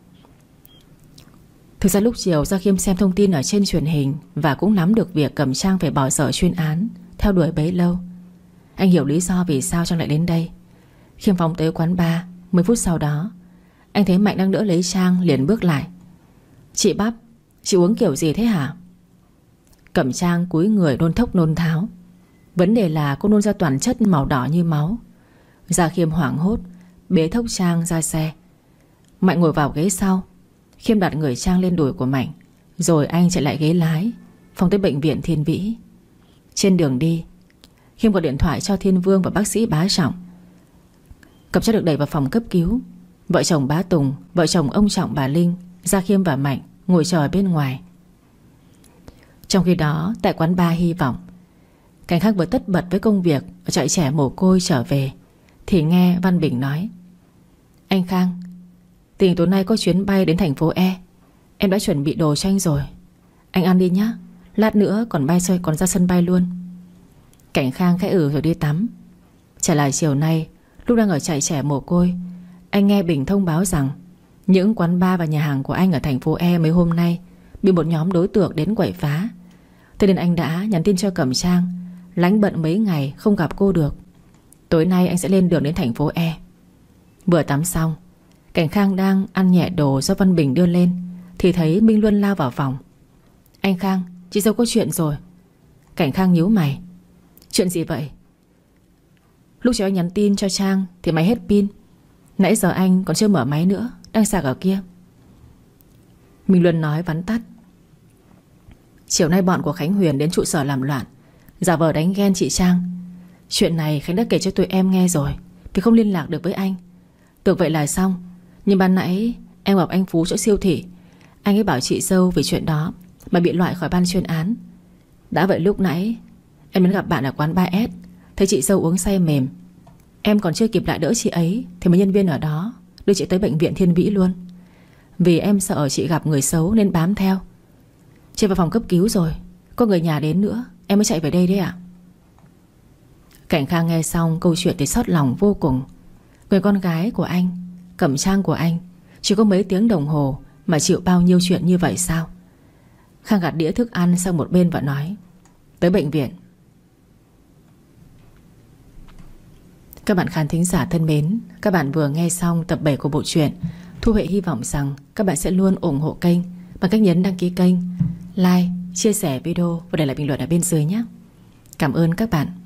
Thực ra lúc chiều Gia Khiêm xem thông tin ở trên truyền hình và cũng nắm được việc Cẩm Trang phải bỏ dở chuyên án theo đuổi bấy lâu. Anh hiểu lý do vì sao Trang lại đến đây. Khiêm phóng tới quán bar. 10 phút sau đó, anh thấy Mạnh đang đỡ lấy Trang, liền bước lại. Chị bắp, chị uống kiểu gì thế hả? Cẩm Trang cúi người nôn thốc nôn tháo. Vấn đề là cô nôn ra toàn chất màu đỏ như máu. Gia Khiêm hoảng hốt bế thốc Trang ra xe. Mạnh ngồi vào ghế sau. Khiêm đặt người Trang lên đùi của Mạnh, rồi anh chạy lại ghế lái, phóng tới bệnh viện Thiên Vĩ. Trên đường đi, Khiêm gọi điện thoại cho Thiên Vương và bác sĩ Bá Trọng. Cẩm Trang được đẩy vào phòng cấp cứu. Vợ chồng Bá Tùng, vợ chồng ông Trọng bà Linh, Gia Khiêm và Mạnh ngồi chờ bên ngoài. Trong khi đó, tại quán bar Hy Vọng, Cảnh Khang vừa tất bật với công việc ở trại trẻ mồ côi trở về thì nghe Văn Bình nói. Anh Khang, tình tối nay có chuyến bay đến thành phố E. Em đã chuẩn bị đồ cho anh rồi. Anh ăn đi nhá, lát nữa còn bay xoay còn ra sân bay luôn. Cảnh Khang khẽ rồi đi tắm. Trả lại chiều nay, lúc đang ở trại trẻ mồ côi, anh nghe Bình thông báo rằng những quán bar và nhà hàng của anh ở thành phố E mấy hôm nay bị một nhóm đối tượng đến quậy phá. Thế nên anh đã nhắn tin cho Cẩm Trang lánh bận mấy ngày không gặp cô được. Tối nay anh sẽ lên đường đến thành phố E. Vừa tắm xong, Cảnh Khang đang ăn nhẹ đồ do Văn Bình đưa lên thì thấy Minh Luân lao vào phòng. Anh Khang, chị dâu có chuyện rồi. Cảnh Khang nhíu mày. Chuyện gì vậy? Lúc chiều anh nhắn tin cho Trang thì máy hết pin. Nãy giờ anh còn chưa mở máy nữa, đang sạc ở kia. Minh Luân nói vắn tắt. Chiều nay bọn của Khánh Huyền đến trụ sở làm loạn, giả vờ đánh ghen chị Trang. Chuyện này Khánh đã kể cho tụi em nghe rồi, vì không liên lạc được với anh. Tưởng vậy là xong, nhưng ban nãy em gặp anh Phú chỗ siêu thị. Anh ấy bảo chị dâu vì chuyện đó mà bị loại khỏi ban chuyên án. Đã vậy lúc nãy em đến gặp bạn ở quán 3S, thấy chị dâu uống say mềm. Em còn chưa kịp lại đỡ chị ấy thì mấy nhân viên ở đó đưa chị tới bệnh viện Thiên Vĩ luôn. Vì em sợ chị gặp người xấu nên bám theo. Chị vào phòng cấp cứu rồi, có người nhà đến nữa, em mới chạy về đây đấy ạ. Cảnh Khang nghe xong câu chuyện thì xót lòng vô cùng. Người con gái của anh, Cẩm Trang của anh, chỉ có mấy tiếng đồng hồ mà chịu bao nhiêu chuyện như vậy sao? Khang gạt đĩa thức ăn sang một bên và nói. Tới bệnh viện. Các bạn khán thính giả thân mến, các bạn vừa nghe xong tập 7 của bộ truyện. Thu Huệ hy vọng rằng các bạn sẽ luôn ủng hộ kênh bằng cách nhấn đăng ký kênh, like, chia sẻ video và để lại bình luận ở bên dưới nhé. Cảm ơn các bạn.